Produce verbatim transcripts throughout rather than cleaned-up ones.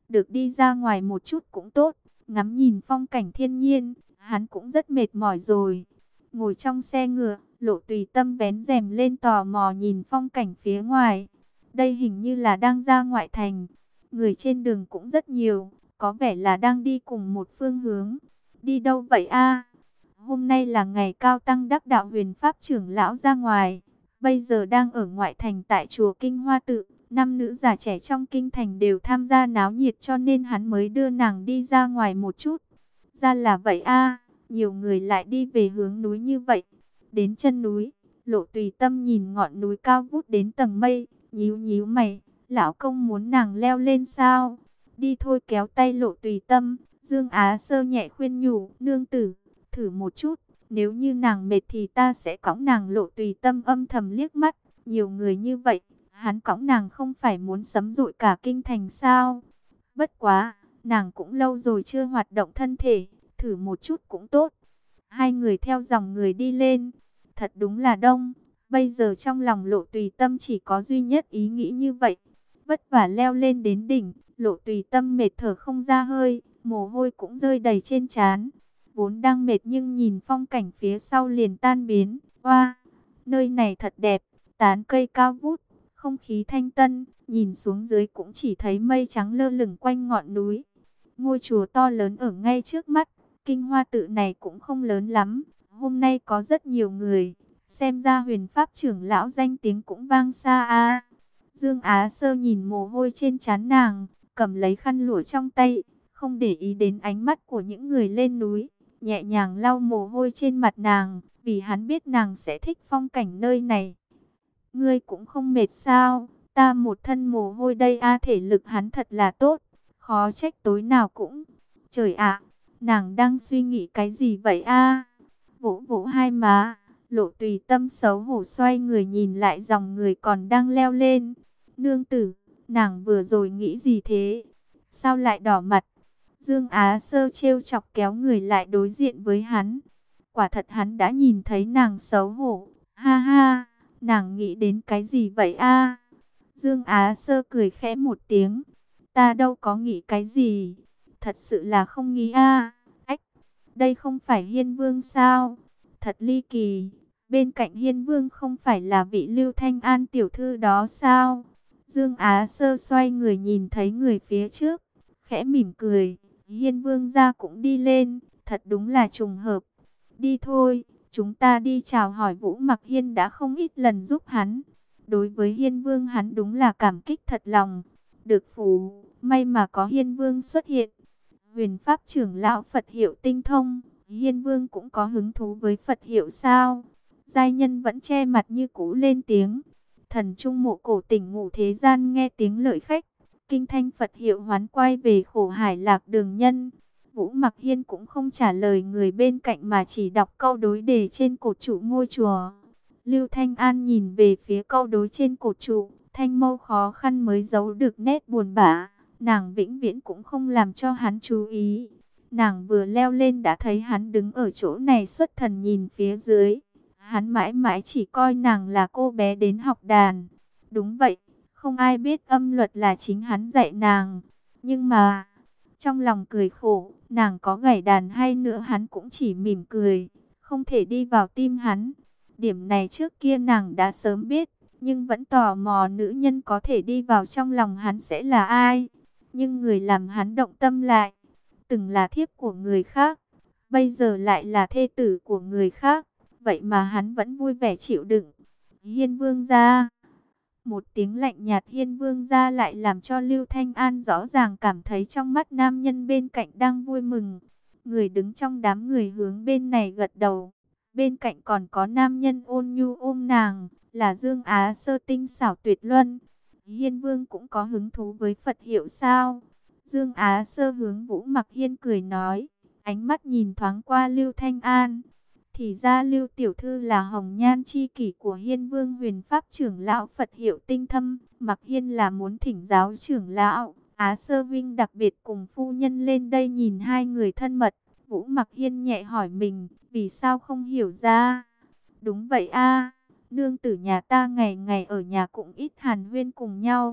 Được đi ra ngoài một chút cũng tốt, ngắm nhìn phong cảnh thiên nhiên, hắn cũng rất mệt mỏi rồi. Ngồi trong xe ngựa, Lộ Tùy Tâm vén rèm lên tò mò nhìn phong cảnh phía ngoài. Đây hình như là đang ra ngoại thành. Người trên đường cũng rất nhiều, có vẻ là đang đi cùng một phương hướng. Đi đâu vậy a? Hôm nay là ngày Cao Tăng Đắc Đạo Huyền Pháp trưởng lão ra ngoài. Bây giờ đang ở ngoại thành tại chùa Kinh Hoa Tự. Nam nữ già trẻ trong kinh thành đều tham gia náo nhiệt cho nên hắn mới đưa nàng đi ra ngoài một chút. Ra là vậy a, nhiều người lại đi về hướng núi như vậy. Đến chân núi, Lộ Tùy Tâm nhìn ngọn núi cao vút đến tầng mây, nhíu nhíu mày, lão công muốn nàng leo lên sao? Đi thôi, kéo tay Lộ Tùy Tâm. Dương Á Sơ nhẹ khuyên nhủ, nương tử, thử một chút, nếu như nàng mệt thì ta sẽ cõng nàng. Lộ Tùy Tâm âm thầm liếc mắt, nhiều người như vậy, hắn cõng nàng không phải muốn sấm dội cả kinh thành sao? Bất quá, nàng cũng lâu rồi chưa hoạt động thân thể, thử một chút cũng tốt. Hai người theo dòng người đi lên, thật đúng là đông. Bây giờ trong lòng Lộ Tùy Tâm chỉ có duy nhất ý nghĩ như vậy. Vất vả leo lên đến đỉnh, Lộ Tùy Tâm mệt thở không ra hơi, mồ hôi cũng rơi đầy trên trán. Vốn đang mệt nhưng nhìn phong cảnh phía sau liền tan biến. Oa, nơi này thật đẹp, tán cây cao vút, không khí thanh tân, nhìn xuống dưới cũng chỉ thấy mây trắng lơ lửng quanh ngọn núi. Ngôi chùa to lớn ở ngay trước mắt, Kinh Hoa Tự này cũng không lớn lắm, hôm nay có rất nhiều người, xem ra Huyền Pháp trưởng lão danh tiếng cũng vang xa a. Dương Á Sơ nhìn mồ hôi trên trán nàng, cầm lấy khăn lụa trong tay, không để ý đến ánh mắt của những người lên núi, nhẹ nhàng lau mồ hôi trên mặt nàng, vì hắn biết nàng sẽ thích phong cảnh nơi này. Ngươi cũng không mệt sao? Ta một thân mồ hôi đây a. Thể lực hắn thật là tốt, khó trách tối nào cũng. Trời ạ, nàng đang suy nghĩ cái gì vậy a? Vỗ vỗ hai má, Lộ Tùy Tâm xấu hổ xoay người nhìn lại dòng người còn đang leo lên. Nương tử, nàng vừa rồi nghĩ gì thế? Sao lại đỏ mặt? Dương Á Sơ trêu chọc kéo người lại đối diện với hắn. Quả thật hắn đã nhìn thấy nàng xấu hổ. Ha ha, nàng nghĩ đến cái gì vậy a? Dương Á Sơ cười khẽ một tiếng. Ta đâu có nghĩ cái gì. Thật sự là không nghĩ a. Ách, đây không phải Hiên Vương sao? Thật ly kỳ. Bên cạnh Hiên Vương không phải là vị Lưu Thanh An tiểu thư đó sao? Dương Á Sơ xoay người nhìn thấy người phía trước, khẽ mỉm cười. Hiên Vương gia cũng đi lên, thật đúng là trùng hợp. Đi thôi, chúng ta đi chào hỏi. Vũ Mặc Hiên đã không ít lần giúp hắn. Đối với Hiên Vương hắn đúng là cảm kích thật lòng. Được phù, may mà có Hiên Vương xuất hiện. Huyền Pháp trưởng lão Phật hiệu tinh thông, Hiên Vương cũng có hứng thú với Phật hiệu sao? Giai nhân vẫn che mặt như cũ lên tiếng. Thần trung mộ cổ tỉnh ngủ thế gian nghe tiếng lợi khách. Kinh thanh Phật hiệu hoán quay về khổ hải lạc đường nhân. Vũ Mặc Hiên cũng không trả lời người bên cạnh mà chỉ đọc câu đối đề trên cột trụ ngôi chùa. Lưu Thanh An nhìn về phía câu đối trên cột trụ, thanh mâu khó khăn mới giấu được nét buồn bã. Nàng vĩnh viễn cũng không làm cho hắn chú ý. Nàng vừa leo lên đã thấy hắn đứng ở chỗ này xuất thần nhìn phía dưới. Hắn mãi mãi chỉ coi nàng là cô bé đến học đàn. Đúng vậy, không ai biết âm luật là chính hắn dạy nàng. Nhưng mà, trong lòng cười khổ, nàng có gảy đàn hay nữa hắn cũng chỉ mỉm cười, không thể đi vào tim hắn. Điểm này trước kia nàng đã sớm biết, nhưng vẫn tò mò nữ nhân có thể đi vào trong lòng hắn sẽ là ai. Nhưng người làm hắn động tâm lại, từng là thiếp của người khác, bây giờ lại là thê tử của người khác. Vậy mà hắn vẫn vui vẻ chịu đựng. Hiên Vương gia. Một tiếng lạnh nhạt Hiên Vương gia lại làm cho Lưu Thanh An rõ ràng cảm thấy trong mắt nam nhân bên cạnh đang vui mừng. Người đứng trong đám người hướng bên này gật đầu. Bên cạnh còn có nam nhân ôn nhu ôm nàng, là Dương Á Sơ tinh xảo tuyệt luân. Hiên Vương cũng có hứng thú với Phật hiệu sao? Dương Á Sơ hướng Vũ Mặc Hiên cười nói, ánh mắt nhìn thoáng qua Lưu Thanh An. Thì ra Lưu tiểu thư là hồng nhan chi kỷ của Hiên Vương Huyền Pháp trưởng lão Phật hiệu tinh thâm. Mặc Hiên là muốn thỉnh giáo trưởng lão. Á Sơ Vinh đặc biệt cùng phu nhân lên đây nhìn hai người thân mật. Vũ Mặc Hiên nhẹ hỏi mình, vì sao không hiểu ra? Đúng vậy a, nương tử nhà ta ngày ngày ở nhà cũng ít hàn huyên cùng nhau.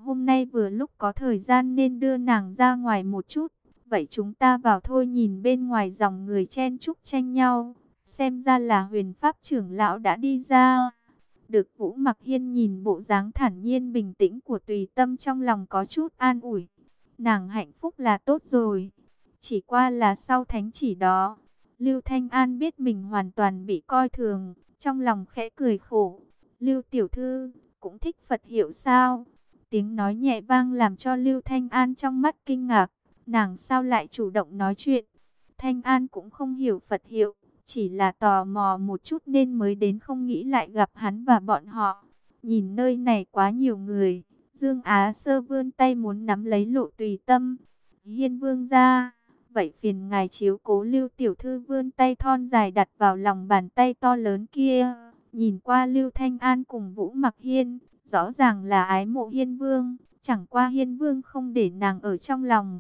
Hôm nay vừa lúc có thời gian nên đưa nàng ra ngoài một chút. Vậy chúng ta vào thôi. Nhìn bên ngoài dòng người chen chúc tranh nhau. Xem ra là Huyền Pháp trưởng lão đã đi ra. Được Vũ Mặc Hiên nhìn bộ dáng thản nhiên bình tĩnh của Tùy Tâm, trong lòng có chút an ủi. Nàng hạnh phúc là tốt rồi. Chỉ qua là sau thánh chỉ đó, Lưu Thanh An biết mình hoàn toàn bị coi thường, trong lòng khẽ cười khổ. Lưu tiểu thư cũng thích Phật hiệu sao? Tiếng nói nhẹ vang làm cho Lưu Thanh An trong mắt kinh ngạc. Nàng sao lại chủ động nói chuyện? Thanh An cũng không hiểu Phật hiệu, chỉ là tò mò một chút nên mới đến, không nghĩ lại gặp hắn và bọn họ. Nhìn nơi này quá nhiều người, Dương Á Sơ vươn tay muốn nắm lấy Lộ Tùy Tâm. Hiên Vương ra, vậy phiền ngài chiếu cố. Lưu tiểu thư vươn tay thon dài đặt vào lòng bàn tay to lớn kia. Nhìn qua Lưu Thanh An cùng Vũ Mặc Hiên, rõ ràng là ái mộ Hiên Vương, chẳng qua Hiên Vương không để nàng ở trong lòng.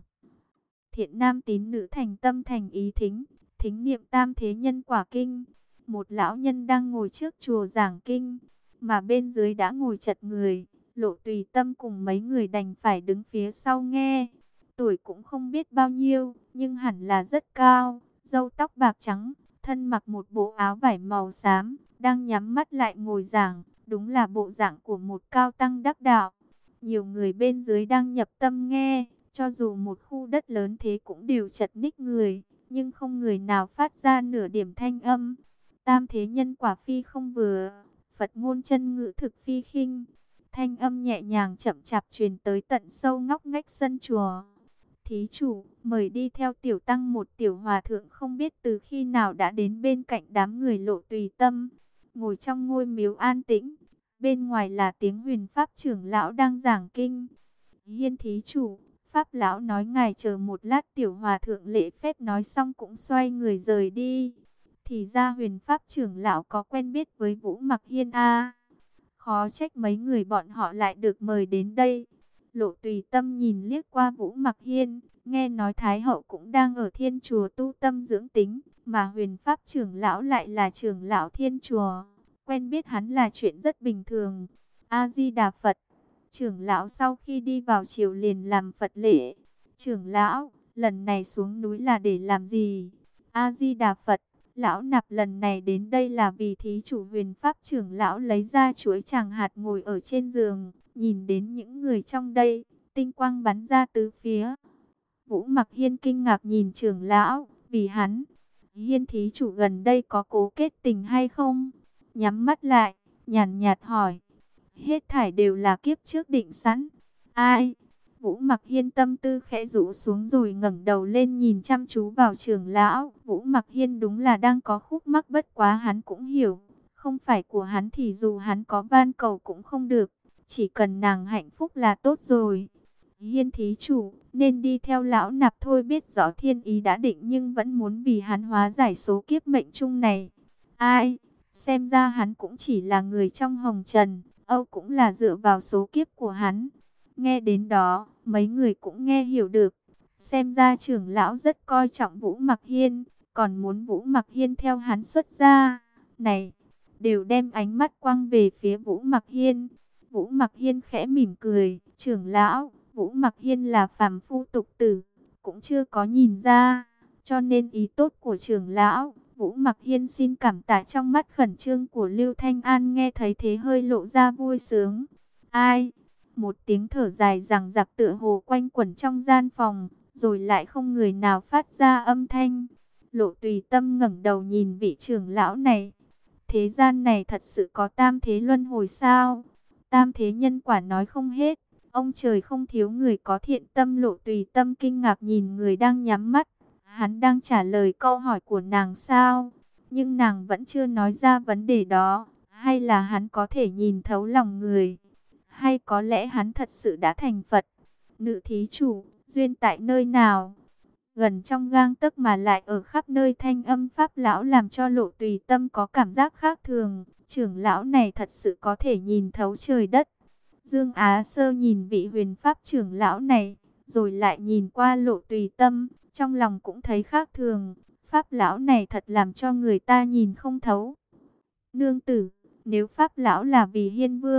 Thiện nam tín nữ thành tâm thành ý thính, thính niệm tam thế nhân quả kinh. Một lão nhân đang ngồi trước chùa giảng kinh, mà bên dưới đã ngồi chật người. Lộ Tùy Tâm cùng mấy người đành phải đứng phía sau nghe. Tuổi cũng không biết bao nhiêu, nhưng hẳn là rất cao, râu tóc bạc trắng, thân mặc một bộ áo vải màu xám, đang nhắm mắt lại ngồi giảng. Đúng là bộ dạng của một cao tăng đắc đạo. Nhiều người bên dưới đang nhập tâm nghe, cho dù một khu đất lớn thế cũng đều chật ních người, nhưng không người nào phát ra nửa điểm thanh âm. Tam thế nhân quả phi không vừa, Phật ngôn chân ngữ thực phi khinh. Thanh âm nhẹ nhàng chậm chạp truyền tới tận sâu ngóc ngách sân chùa. Thí chủ, mời đi theo tiểu tăng. Một tiểu hòa thượng không biết từ khi nào đã đến bên cạnh đám người Lộ Tùy Tâm, ngồi trong ngôi miếu an tĩnh. Bên ngoài là tiếng Huyền Pháp trưởng lão đang giảng kinh. Hiên thí chủ, Pháp lão nói ngài chờ một lát. Tiểu hòa thượng lễ phép nói xong cũng xoay người rời đi. Thì ra Huyền Pháp trưởng lão có quen biết với Vũ Mặc Hiên a. Khó trách mấy người bọn họ lại được mời đến đây. Lộ Tùy Tâm nhìn liếc qua Vũ Mặc Hiên, nghe nói Thái hậu cũng đang ở thiên chùa tu tâm dưỡng tính, mà Huyền Pháp trưởng lão lại là trưởng lão thiên chùa. Quen biết hắn là chuyện rất bình thường. A-di-đà Phật. Trưởng lão sau khi đi vào triều liền làm Phật lễ. Trưởng lão, lần này xuống núi là để làm gì? A-di-đà Phật. Lão nạp lần này đến đây là vì thí chủ. Huyền Pháp trưởng lão lấy ra chuỗi tràng hạt ngồi ở trên giường, nhìn đến những người trong đây, tinh quang bắn ra tứ phía. Vũ Mặc Hiên kinh ngạc nhìn trưởng lão, vì hắn. Hiên thí chủ gần đây có cố kết tình hay không? Nhắm mắt lại, nhàn nhạt hỏi. Hết thảy đều là kiếp trước định sẵn. Ai? Vũ Mặc Hiên tâm tư khẽ rũ xuống rồi ngẩng đầu lên nhìn chăm chú vào trưởng lão. Vũ Mặc Hiên đúng là đang có khúc mắc, bất quá hắn cũng hiểu. Không phải của hắn thì dù hắn có van cầu cũng không được. Chỉ cần nàng hạnh phúc là tốt rồi. Hiên thí chủ, nên đi theo lão nạp thôi. Biết rõ thiên ý đã định nhưng vẫn muốn vì hắn hóa giải số kiếp mệnh chung này. Ai? Xem ra hắn cũng chỉ là người trong hồng trần. Âu cũng là dựa vào số kiếp của hắn. Nghe đến đó, mấy người cũng nghe hiểu được. Xem ra trưởng lão rất coi trọng Vũ Mặc Hiên, còn muốn Vũ Mặc Hiên theo hắn xuất gia. Này, đều đem ánh mắt quăng về phía Vũ Mặc Hiên. Vũ Mặc Hiên khẽ mỉm cười. Trưởng lão, Vũ Mặc Hiên là phàm phu tục tử, cũng chưa có nhìn ra. Cho nên ý tốt của trưởng lão, Vũ Mặc Hiên xin cảm tạ. Trong mắt khẩn trương của Lưu Thanh An nghe thấy thế hơi lộ ra vui sướng. Ai? Một tiếng thở dài rằng giặc tựa hồ quanh quẩn trong gian phòng, rồi lại không người nào phát ra âm thanh. Lộ Tùy Tâm ngẩng đầu nhìn vị trưởng lão này. Thế gian này thật sự có tam thế luân hồi sao? Tam thế nhân quả nói không hết. Ông trời không thiếu người có thiện tâm. Lộ Tùy Tâm kinh ngạc nhìn người đang nhắm mắt. Hắn đang trả lời câu hỏi của nàng sao? Nhưng nàng vẫn chưa nói ra vấn đề đó. Hay là hắn có thể nhìn thấu lòng người? Hay có lẽ hắn thật sự đã thành Phật? Nữ thí chủ, duyên tại nơi nào? Gần trong gang tấc mà lại ở khắp nơi. Thanh âm Pháp lão làm cho Lộ Tùy Tâm có cảm giác khác thường. Trưởng lão này thật sự có thể nhìn thấu trời đất. Dương Á Sơ nhìn vị Huyền Pháp trưởng lão này, rồi lại nhìn qua Lộ Tùy Tâm, trong lòng cũng thấy khác thường. Pháp lão này thật làm cho người ta nhìn không thấu. Nương tử, nếu Pháp lão là vì Hiên Vương,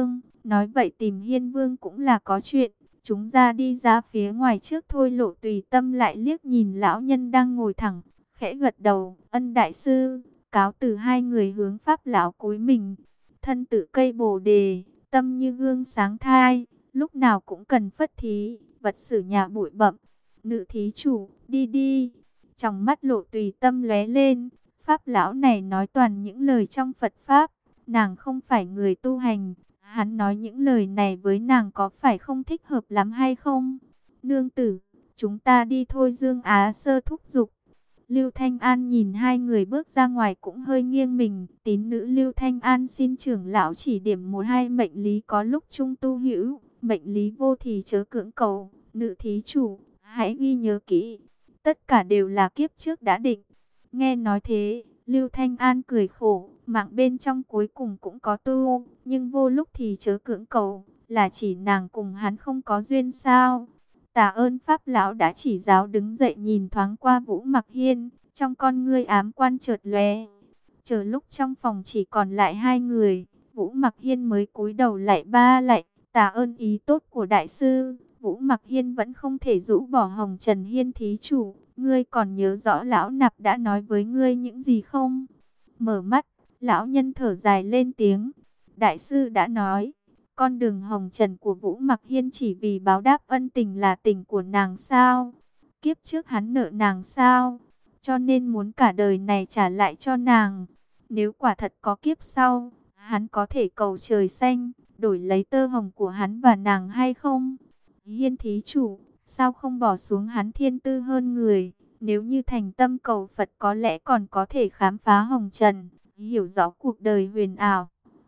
Nói vậy tìm Hiên Vương cũng là có chuyện. Chúng ra đi ra phía ngoài trước thôi. Lộ Tùy Tâm lại liếc nhìn lão nhân đang ngồi thẳng, khẽ gật đầu. Ân đại sư. Cáo từ hai người hướng Pháp lão cúi mình. Thân tự cây bồ đề, tâm như gương sáng thai, lúc nào cũng cần phất thí, vật xử nhà bụi bặm. Nữ thí chủ, đi đi. Trong mắt Lộ Tùy Tâm lóe lên. Pháp lão này nói toàn những lời trong Phật Pháp. Nàng không phải người tu hành. Hắn nói những lời này với nàng có phải không thích hợp lắm hay không? Nương tử, chúng ta đi thôi, Dương Á Sơ thúc giục. Lưu Thanh An nhìn hai người bước ra ngoài cũng hơi nghiêng mình. Tín nữ Lưu Thanh An xin trưởng lão chỉ điểm một hai mệnh lý, có lúc trung tu hữu, mệnh lý vô thì chớ cưỡng cầu. Nữ thí chủ, hãy ghi nhớ kỹ, tất cả đều là kiếp trước đã định. Nghe nói thế, Lưu Thanh An cười khổ, mạng bên trong cuối cùng cũng có tu, nhưng vô lúc thì chớ cưỡng cầu, là chỉ nàng cùng hắn không có duyên sao? Tạ ơn Pháp lão đã chỉ giáo. Đứng dậy nhìn thoáng qua Vũ Mặc Hiên, trong con ngươi ám quan chợt lóe. Chờ lúc trong phòng chỉ còn lại hai người, Vũ Mặc Hiên mới cúi đầu lạy ba lạy, tạ ơn ý tốt của đại sư. Vũ Mặc Hiên vẫn không thể rũ bỏ. Hồng Trần Hiên thí chủ, ngươi còn nhớ rõ lão nạp đã nói với ngươi những gì không? Mở mắt, lão nhân thở dài lên tiếng. Đại sư đã nói, con đường hồng trần của Vũ Mặc Hiên chỉ vì báo đáp ân tình là tình của nàng sao? Kiếp trước hắn nợ nàng sao? Cho nên muốn cả đời này trả lại cho nàng. Nếu quả thật có kiếp sau, hắn có thể cầu trời xanh, đổi lấy tơ hồng của hắn và nàng hay không? Hiên thí chủ, sao không bỏ xuống hắn thiên tư hơn người? Nếu như thành tâm cầu Phật có lẽ còn có thể khám phá hồng trần, hiểu rõ cuộc đời huyền ảo.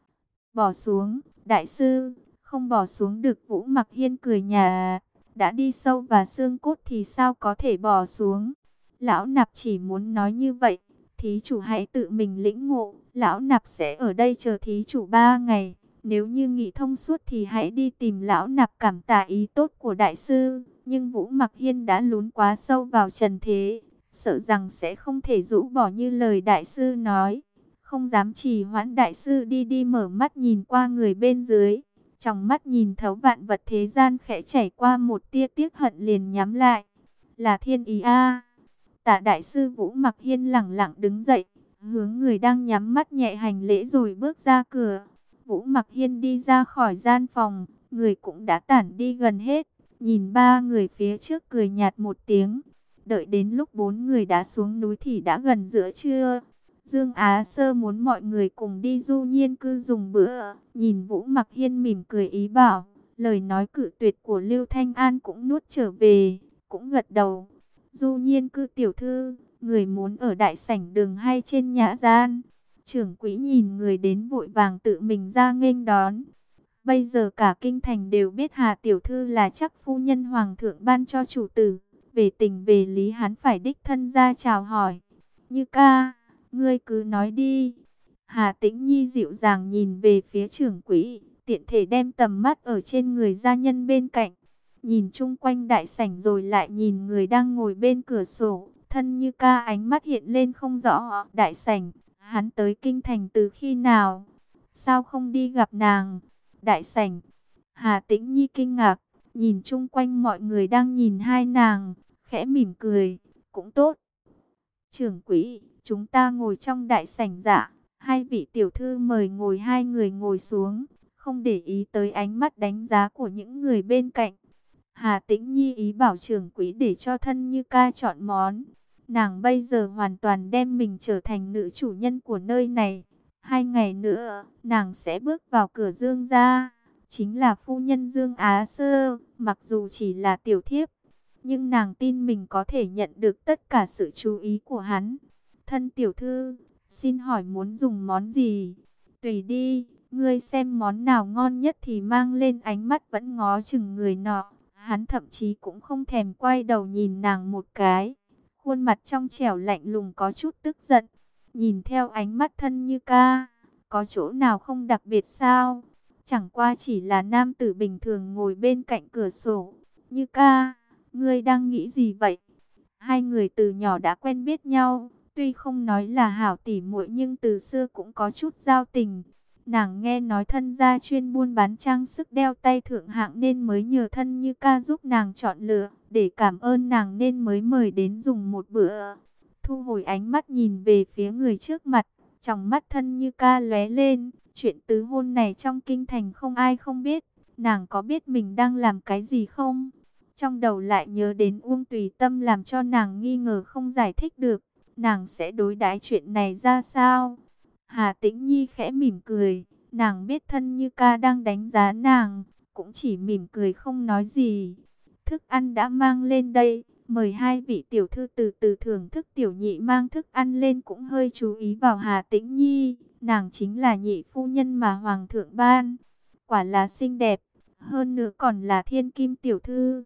Bỏ xuống, đại sư, không bỏ xuống được. Vũ Mặc Hiên cười nhạt, đã đi sâu vào xương cốt thì sao có thể bỏ xuống. Lão nạp chỉ muốn nói như vậy, thí chủ hãy tự mình lĩnh ngộ. Lão nạp sẽ ở đây chờ thí chủ ba ngày. Nếu như nghĩ thông suốt thì hãy đi tìm lão nạp cảm tạ ý tốt của đại sư. Nhưng Vũ Mặc Hiên đã lún quá sâu vào trần thế, sợ rằng sẽ không thể rũ bỏ như lời đại sư nói. Không dám trì hoãn, đại sư đi đi mở mắt nhìn qua người bên dưới. Trong mắt nhìn thấu vạn vật thế gian, khẽ chảy qua một tia tiếc hận liền nhắm lại. Là thiên ý a. Tạ đại sư. Vũ Mặc Hiên lẳng lặng đứng dậy, hướng người đang nhắm mắt nhẹ hành lễ rồi bước ra cửa. Vũ Mặc Hiên đi ra khỏi gian phòng, người cũng đã tản đi gần hết. Nhìn ba người phía trước cười nhạt một tiếng. Đợi đến lúc bốn người đã xuống núi thì đã gần giữa trưa. Dương Á Sơ muốn mọi người cùng đi Du Nhiên cư dùng bữa. Nhìn Vũ Mặc Hiên mỉm cười ý bảo. Lời nói cự tuyệt của Lưu Thanh An cũng nuốt trở về, cũng gật đầu. Du Nhiên cư tiểu thư, người muốn ở đại sảnh đường hay trên nhã gian? Trưởng quỹ nhìn người đến vội vàng tự mình ra nghênh đón. Bây giờ cả kinh thành đều biết Hà tiểu thư là chắc phu nhân hoàng thượng ban cho chủ tử. Về tình về lý hắn phải đích thân ra chào hỏi. Như ca, ngươi cứ nói đi. Hà Tĩnh Nhi dịu dàng nhìn về phía trưởng quỹ, tiện thể đem tầm mắt ở trên người gia nhân bên cạnh. Nhìn chung quanh đại sảnh rồi lại nhìn người đang ngồi bên cửa sổ. Thân Như ca ánh mắt hiện lên không rõ. Đại sảnh, hắn tới kinh thành từ khi nào? Sao không đi gặp nàng? Đại sảnh, Hà Tĩnh Nhi kinh ngạc, nhìn chung quanh mọi người đang nhìn hai nàng, khẽ mỉm cười, cũng tốt. Trưởng quỹ, chúng ta ngồi trong đại sảnh dạ. Hai vị tiểu thư mời ngồi. Hai người ngồi xuống, không để ý tới ánh mắt đánh giá của những người bên cạnh. Hà Tĩnh Nhi ý bảo trưởng quỹ để cho Thân Như ca chọn món. Nàng bây giờ hoàn toàn đem mình trở thành nữ chủ nhân của nơi này. Hai ngày nữa, nàng sẽ bước vào cửa Dương gia, chính là phu nhân Dương Á Sơ. Mặc dù chỉ là tiểu thiếp, nhưng nàng tin mình có thể nhận được tất cả sự chú ý của hắn. Thân tiểu thư, xin hỏi muốn dùng món gì? Tùy đi, ngươi xem món nào ngon nhất thì mang lên. Ánh mắt vẫn ngó chừng người nọ. Hắn thậm chí cũng không thèm quay đầu nhìn nàng một cái. Khuôn mặt trong trẻo lạnh lùng có chút tức giận. Nhìn theo ánh mắt Thân Như ca, có chỗ nào không đặc biệt sao? Chẳng qua chỉ là nam tử bình thường ngồi bên cạnh cửa sổ. Như ca, ngươi đang nghĩ gì vậy? Hai người từ nhỏ đã quen biết nhau, tuy không nói là hảo tỉ muội nhưng từ xưa cũng có chút giao tình. Nàng nghe nói thân gia chuyên buôn bán trang sức đeo tay thượng hạng nên mới nhờ thân như ca giúp nàng chọn lựa, để cảm ơn nàng nên mới mời đến dùng một bữa. Thu hồi ánh mắt nhìn về phía người trước mặt, trong mắt thân như ca lóe lên, chuyện tứ hôn này trong kinh thành không ai không biết, nàng có biết mình đang làm cái gì không? Trong đầu lại nhớ đến Uông Tùy Tâm làm cho nàng nghi ngờ không giải thích được, nàng sẽ đối đãi chuyện này ra sao? Hà Tĩnh Nhi khẽ mỉm cười, nàng biết thân như ca đang đánh giá nàng, cũng chỉ mỉm cười không nói gì. Thức ăn đã mang lên đây, mời hai vị tiểu thư từ từ thưởng thức. Tiểu nhị mang thức ăn lên cũng hơi chú ý vào Hà Tĩnh Nhi, nàng chính là nhị phu nhân mà Hoàng thượng ban. Quả là xinh đẹp, hơn nữa còn là thiên kim tiểu thư.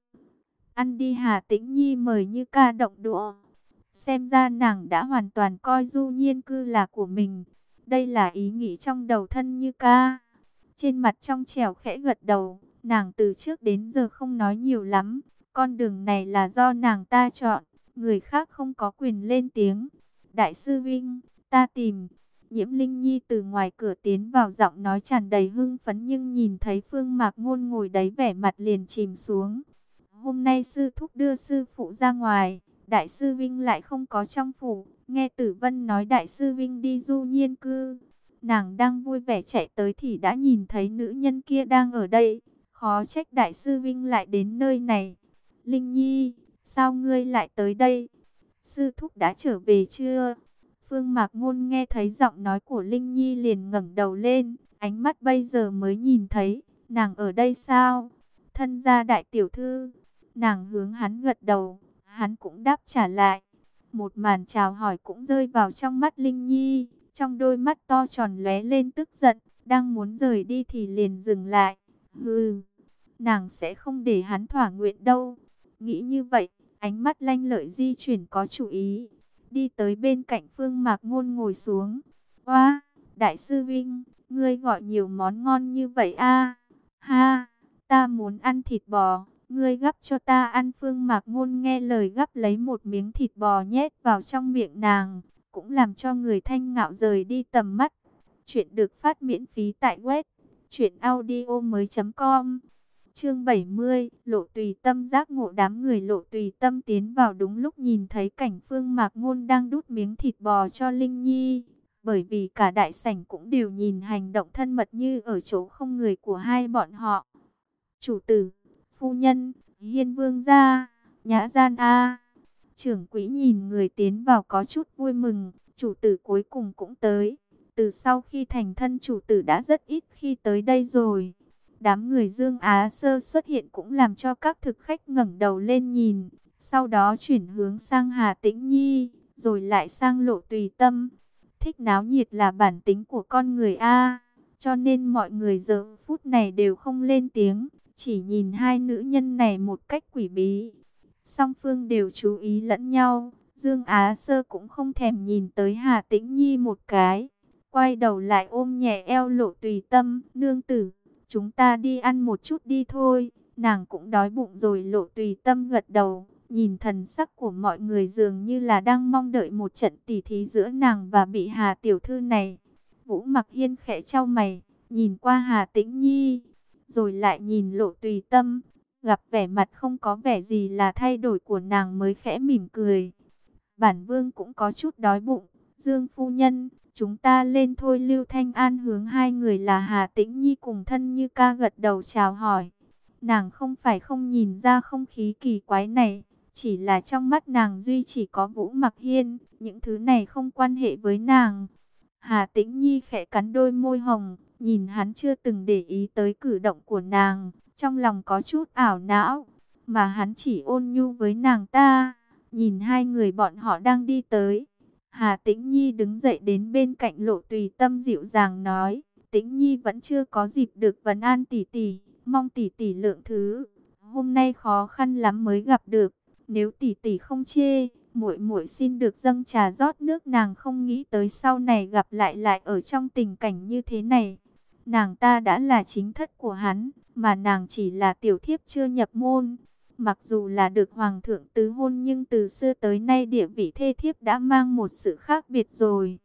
Ăn đi, Hà Tĩnh Nhi mời như ca động đũa. Xem ra nàng đã hoàn toàn coi Du Nhiên Cư là của mình. Đây là ý nghĩ trong đầu thân như ca. Trên mặt trong trẻo khẽ gật đầu, nàng từ trước đến giờ không nói nhiều lắm. Con đường này là do nàng ta chọn, người khác không có quyền lên tiếng. Đại sư Vinh, ta tìm. Nhiễm Linh Nhi từ ngoài cửa tiến vào, giọng nói tràn đầy hưng phấn, nhưng nhìn thấy Phương Mạc Ngôn ngồi đấy vẻ mặt liền chìm xuống. Hôm nay sư thúc đưa sư phụ ra ngoài, Đại sư Vinh lại không có trong phủ. Nghe Tử Vân nói Đại sư Vinh đi Du Nhiên Cư, nàng đang vui vẻ chạy tới thì đã nhìn thấy nữ nhân kia đang ở đây. Khó trách Đại sư Vinh lại đến nơi này. Linh Nhi, sao ngươi lại tới đây? Sư thúc đã trở về chưa? Phương Mạc Ngôn nghe thấy giọng nói của Linh Nhi liền ngẩng đầu lên, ánh mắt bây giờ mới nhìn thấy, nàng ở đây sao? Thân gia đại tiểu thư. Nàng hướng hắn gật đầu, hắn cũng đáp trả lại. Một màn chào hỏi cũng rơi vào trong mắt Linh Nhi, trong đôi mắt to tròn lóe lên tức giận, đang muốn rời đi thì liền dừng lại. Hừ, nàng sẽ không để hắn thỏa nguyện đâu. Nghĩ như vậy, ánh mắt lanh lợi di chuyển có chủ ý, đi tới bên cạnh Phương Mạc Ngôn ngồi xuống. Oa, Đại sư Vinh, ngươi gọi nhiều món ngon như vậy a? Ha, ta muốn ăn thịt bò, ngươi gắp cho ta ăn. Phương Mạc Ngôn nghe lời gắp lấy một miếng thịt bò nhét vào trong miệng nàng, cũng làm cho người thanh ngạo rời đi tầm mắt. Chuyện được phát miễn phí tại web truyện audio mới chấm com. Chương bảy mươi, Lộ Tùy Tâm giác ngộ. Đám người Lộ Tùy Tâm tiến vào đúng lúc nhìn thấy cảnh Phương Mạc Ngôn đang đút miếng thịt bò cho Linh Nhi. Bởi vì cả đại sảnh cũng đều nhìn hành động thân mật như ở chỗ không người của hai bọn họ. Chủ tử, phu nhân, Hiên Vương gia, Nhã Gian a. Trưởng quỹ nhìn người tiến vào có chút vui mừng, chủ tử cuối cùng cũng tới. Từ sau khi thành thân, chủ tử đã rất ít khi tới đây rồi. Đám người Dương Á Sơ xuất hiện cũng làm cho các thực khách ngẩng đầu lên nhìn, sau đó chuyển hướng sang Hà Tĩnh Nhi, rồi lại sang Lộ Tùy Tâm. Thích náo nhiệt là bản tính của con người a, cho nên mọi người giờ phút này đều không lên tiếng, chỉ nhìn hai nữ nhân này một cách quỷ bí. Song phương đều chú ý lẫn nhau, Dương Á Sơ cũng không thèm nhìn tới Hà Tĩnh Nhi một cái, quay đầu lại ôm nhẹ eo Lộ Tùy Tâm. Nương tử, chúng ta đi ăn một chút đi thôi, nàng cũng đói bụng rồi. Lộ Tùy Tâm gật đầu, nhìn thần sắc của mọi người dường như là đang mong đợi một trận tỉ thí giữa nàng và bị Hà tiểu thư này. Vũ Mặc Hiên khẽ chau mày, nhìn qua Hà Tĩnh Nhi, rồi lại nhìn Lộ Tùy Tâm, gặp vẻ mặt không có vẻ gì là thay đổi của nàng mới khẽ mỉm cười. Bản vương cũng có chút đói bụng, Dương phu nhân, chúng ta lên thôi. Lưu Thanh An hướng hai người là Hà Tĩnh Nhi cùng Thân Như Ca gật đầu chào hỏi. Nàng không phải không nhìn ra không khí kỳ quái này, chỉ là trong mắt nàng duy chỉ có Vũ Mặc Hiên, những thứ này không quan hệ với nàng. Hà Tĩnh Nhi khẽ cắn đôi môi hồng, nhìn hắn chưa từng để ý tới cử động của nàng, trong lòng có chút ảo não, mà hắn chỉ ôn nhu với nàng ta. Nhìn hai người bọn họ đang đi tới, Hà Tĩnh Nhi đứng dậy đến bên cạnh Lộ Tùy Tâm dịu dàng nói, Tĩnh Nhi vẫn chưa có dịp được vấn an tỷ tỷ, mong tỷ tỷ lượng thứ, hôm nay khó khăn lắm mới gặp được, nếu tỷ tỷ không chê, muội muội xin được dâng trà rót nước. Nàng không nghĩ tới sau này gặp lại lại ở trong tình cảnh như thế này. Nàng ta đã là chính thất của hắn, mà nàng chỉ là tiểu thiếp chưa nhập môn. Mặc dù là được hoàng thượng tứ hôn, nhưng từ xưa tới nay địa vị thê thiếp đã mang một sự khác biệt rồi.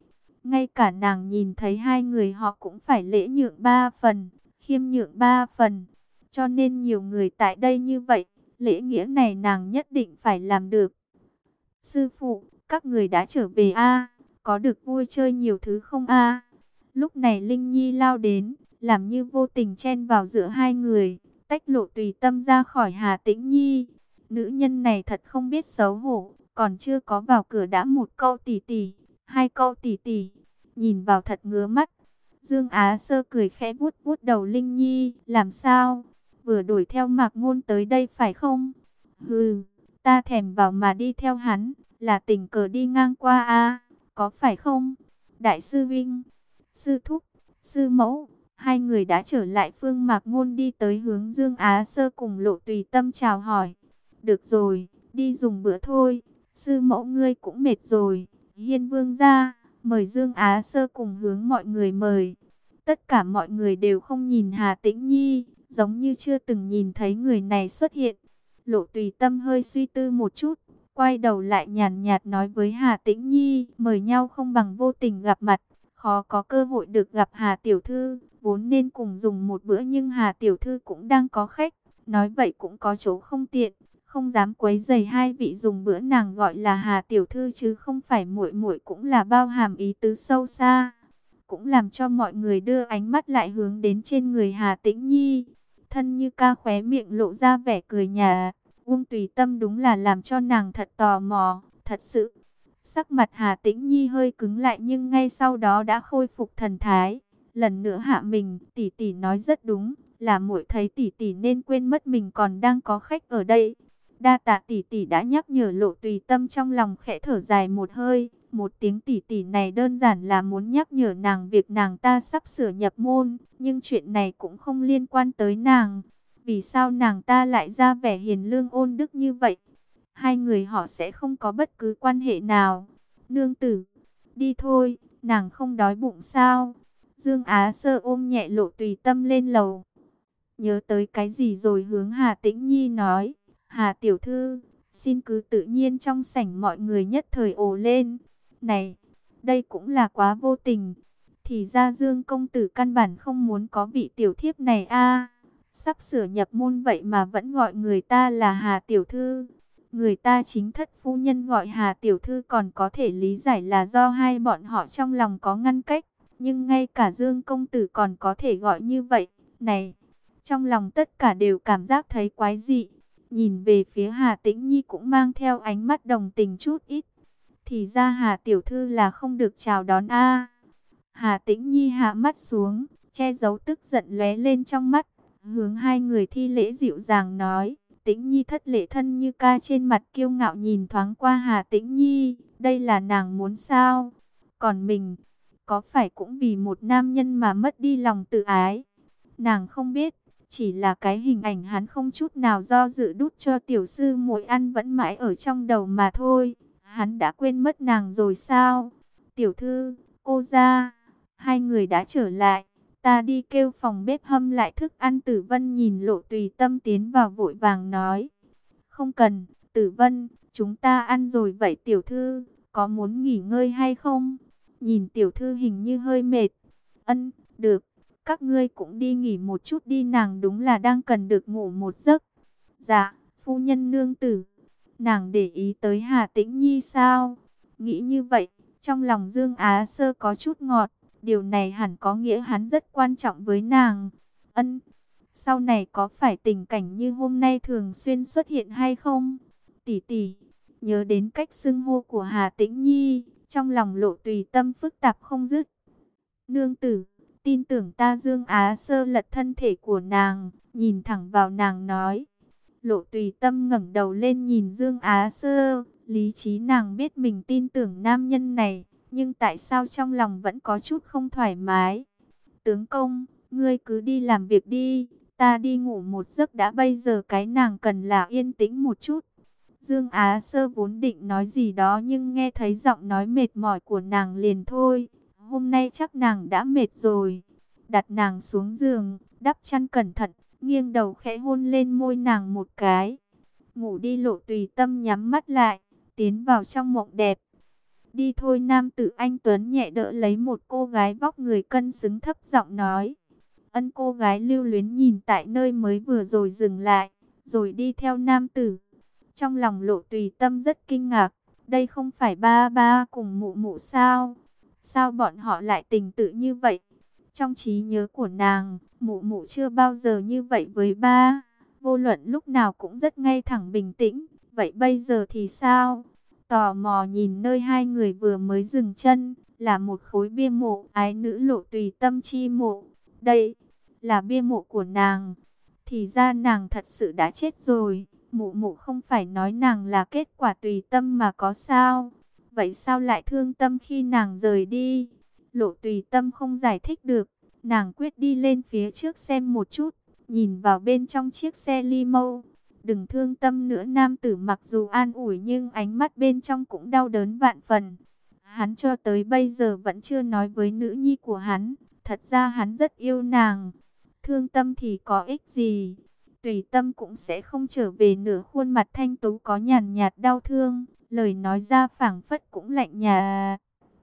Ngay cả nàng nhìn thấy hai người họ cũng phải lễ nhượng ba phần, khiêm nhượng ba phần. Cho nên nhiều người tại đây như vậy, lễ nghĩa này nàng nhất định phải làm được. Sư phụ, các người đã trở về a, có được vui chơi nhiều thứ không a? Lúc này Linh Nhi lao đến, làm như vô tình chen vào giữa hai người, tách Lộ Tùy Tâm ra khỏi Hà Tĩnh Nhi. Nữ nhân này thật không biết xấu hổ, còn chưa có vào cửa đã một câu tỉ tỉ, hai câu tỉ tỉ, nhìn vào thật ngứa mắt. Dương Á Sơ cười khẽ vuốt vuốt đầu Linh Nhi, làm sao? Vừa đuổi theo Mạc Ngôn tới đây phải không? Hừ, ta thèm vào mà đi theo hắn, là tình cờ đi ngang qua a, có phải không? Đại sư Vinh, sư thúc, sư mẫu, hai người đã trở lại. Phương Mạc Ngôn đi tới hướng Dương Á Sơ cùng Lộ Tùy Tâm chào hỏi. Được rồi, đi dùng bữa thôi, sư mẫu ngươi cũng mệt rồi. Hiên Vương ra, mời Dương Á Sơ cùng hướng mọi người mời. Tất cả mọi người đều không nhìn Hà Tĩnh Nhi, giống như chưa từng nhìn thấy người này xuất hiện. Lộ Tùy Tâm hơi suy tư một chút, quay đầu lại nhàn nhạt nói với Hà Tĩnh Nhi, mời nhau không bằng vô tình gặp mặt, khó có cơ hội được gặp Hà Tiểu Thư, vốn nên cùng dùng một bữa nhưng Hà Tiểu Thư cũng đang có khách, nói vậy cũng có chỗ không tiện, không dám quấy rầy hai vị dùng bữa. Nàng gọi là Hà Tiểu Thư chứ không phải muội muội, cũng là bao hàm ý tứ sâu xa, cũng làm cho mọi người đưa ánh mắt lại hướng đến trên người Hà Tĩnh Nhi. Thân Như Ca khóe miệng lộ ra vẻ cười nhạt. Uông Tùy Tâm đúng là làm cho nàng thật tò mò, thật sự. Sắc mặt Hà Tĩnh Nhi hơi cứng lại nhưng ngay sau đó đã khôi phục thần thái. Lần nữa hạ mình, tỷ tỷ nói rất đúng, là muội thấy tỷ tỷ nên quên mất mình còn đang có khách ở đây. Đa tạ tỷ tỷ đã nhắc nhở. Lộ Tùy Tâm trong lòng khẽ thở dài một hơi, một tiếng tỷ tỷ này đơn giản là muốn nhắc nhở nàng việc nàng ta sắp sửa nhập môn, nhưng chuyện này cũng không liên quan tới nàng. Vì sao nàng ta lại ra vẻ hiền lương ôn đức như vậy? Hai người họ sẽ không có bất cứ quan hệ nào. Nương tử, đi thôi, nàng không đói bụng sao? Dương Á Sơ ôm nhẹ Lộ Tùy Tâm lên lầu. Nhớ tới cái gì rồi hướng Hà Tĩnh Nhi nói, Hà Tiểu Thư, xin cứ tự nhiên. Trong sảnh mọi người nhất thời ồ lên. Này, đây cũng là quá vô tình. Thì ra Dương công tử căn bản không muốn có vị tiểu thiếp này a. Sắp sửa nhập môn vậy mà vẫn gọi người ta là Hà Tiểu Thư. Người ta chính thất phu nhân gọi Hà Tiểu Thư còn có thể lý giải là do hai bọn họ trong lòng có ngăn cách. Nhưng ngay cả Dương công tử còn có thể gọi như vậy. Này, trong lòng tất cả đều cảm giác thấy quái dị. Nhìn về phía Hà Tĩnh Nhi cũng mang theo ánh mắt đồng tình chút ít. Thì ra Hà Tiểu Thư là không được chào đón a. Hà Tĩnh Nhi hạ mắt xuống, che giấu tức giận lóe lên trong mắt. Hướng hai người thi lễ dịu dàng nói, Tĩnh Nhi thất lễ. Thân Như Ca trên mặt kiêu ngạo nhìn thoáng qua Hà Tĩnh Nhi, đây là nàng muốn sao? Còn mình, có phải cũng vì một nam nhân mà mất đi lòng tự ái? Nàng không biết, chỉ là cái hình ảnh hắn không chút nào do dự đút cho tiểu sư muội ăn vẫn mãi ở trong đầu mà thôi. Hắn đã quên mất nàng rồi sao? Tiểu thư, cô ra, hai người đã trở lại. Ta đi kêu phòng bếp hâm lại thức ăn. Tử Vân nhìn Lộ Tùy Tâm tiến vào vội vàng nói. Không cần, Tử Vân, chúng ta ăn rồi. Vậy tiểu thư, có muốn nghỉ ngơi hay không? Nhìn tiểu thư hình như hơi mệt. Ân, được, các ngươi cũng đi nghỉ một chút đi. Nàng đúng là đang cần được ngủ một giấc. Dạ, phu nhân nương tử. Nàng để ý tới Hà Tĩnh Nhi sao? Nghĩ như vậy, trong lòng Dương Á Sơ có chút ngọt. Điều này hẳn có nghĩa hắn rất quan trọng với nàng. Ân, sau này có phải tình cảnh như hôm nay thường xuyên xuất hiện hay không? Tỷ tỷ, nhớ đến cách xưng hô của Hà Tĩnh Nhi, trong lòng Lộ Tùy Tâm phức tạp không dứt. Nương tử, tin tưởng ta. Dương Á Sơ lật thân thể của nàng, nhìn thẳng vào nàng nói. Lộ Tùy Tâm ngẩng đầu lên nhìn Dương Á Sơ, lý trí nàng biết mình tin tưởng nam nhân này. Nhưng tại sao trong lòng vẫn có chút không thoải mái? Tướng công, ngươi cứ đi làm việc đi, ta đi ngủ một giấc đã. Bây giờ cái nàng cần là yên tĩnh một chút. Dương Á Sơ vốn định nói gì đó nhưng nghe thấy giọng nói mệt mỏi của nàng liền thôi. Hôm nay chắc nàng đã mệt rồi. Đặt nàng xuống giường, đắp chăn cẩn thận, nghiêng đầu khẽ hôn lên môi nàng một cái. Ngủ đi. Lộ Tùy Tâm nhắm mắt lại, tiến vào trong mộng đẹp. Đi thôi, nam tử anh tuấn nhẹ đỡ lấy một cô gái vóc người cân xứng, thấp giọng nói. Ân, cô gái lưu luyến nhìn tại nơi mới vừa rồi dừng lại, rồi đi theo nam tử. Trong lòng Lộ Tùy Tâm rất kinh ngạc, đây không phải ba ba cùng mụ mụ sao? Sao bọn họ lại tình tự như vậy? Trong trí nhớ của nàng, mụ mụ chưa bao giờ như vậy với ba. Vô luận lúc nào cũng rất ngay thẳng bình tĩnh. Vậy bây giờ thì sao? Tò mò nhìn nơi hai người vừa mới dừng chân, là một khối bia mộ ái nữ Lộ Tùy Tâm chi mộ. Đây là bia mộ của nàng. Thì ra nàng thật sự đã chết rồi. Mụ mụ không phải nói nàng là kết quả tùy tâm mà có sao? Vậy sao lại thương tâm khi nàng rời đi? Lộ Tùy Tâm không giải thích được. Nàng quyết đi lên phía trước xem một chút, nhìn vào bên trong chiếc xe limo. Đừng thương tâm nữa, nam tử mặc dù an ủi nhưng ánh mắt bên trong cũng đau đớn vạn phần. Hắn cho tới bây giờ vẫn chưa nói với nữ nhi của hắn. Thật ra hắn rất yêu nàng. Thương tâm thì có ích gì? Tùy Tâm cũng sẽ không trở về nữa. Khuôn mặt thanh tú có nhàn nhạt đau thương, lời nói ra phảng phất cũng lạnh nhạt.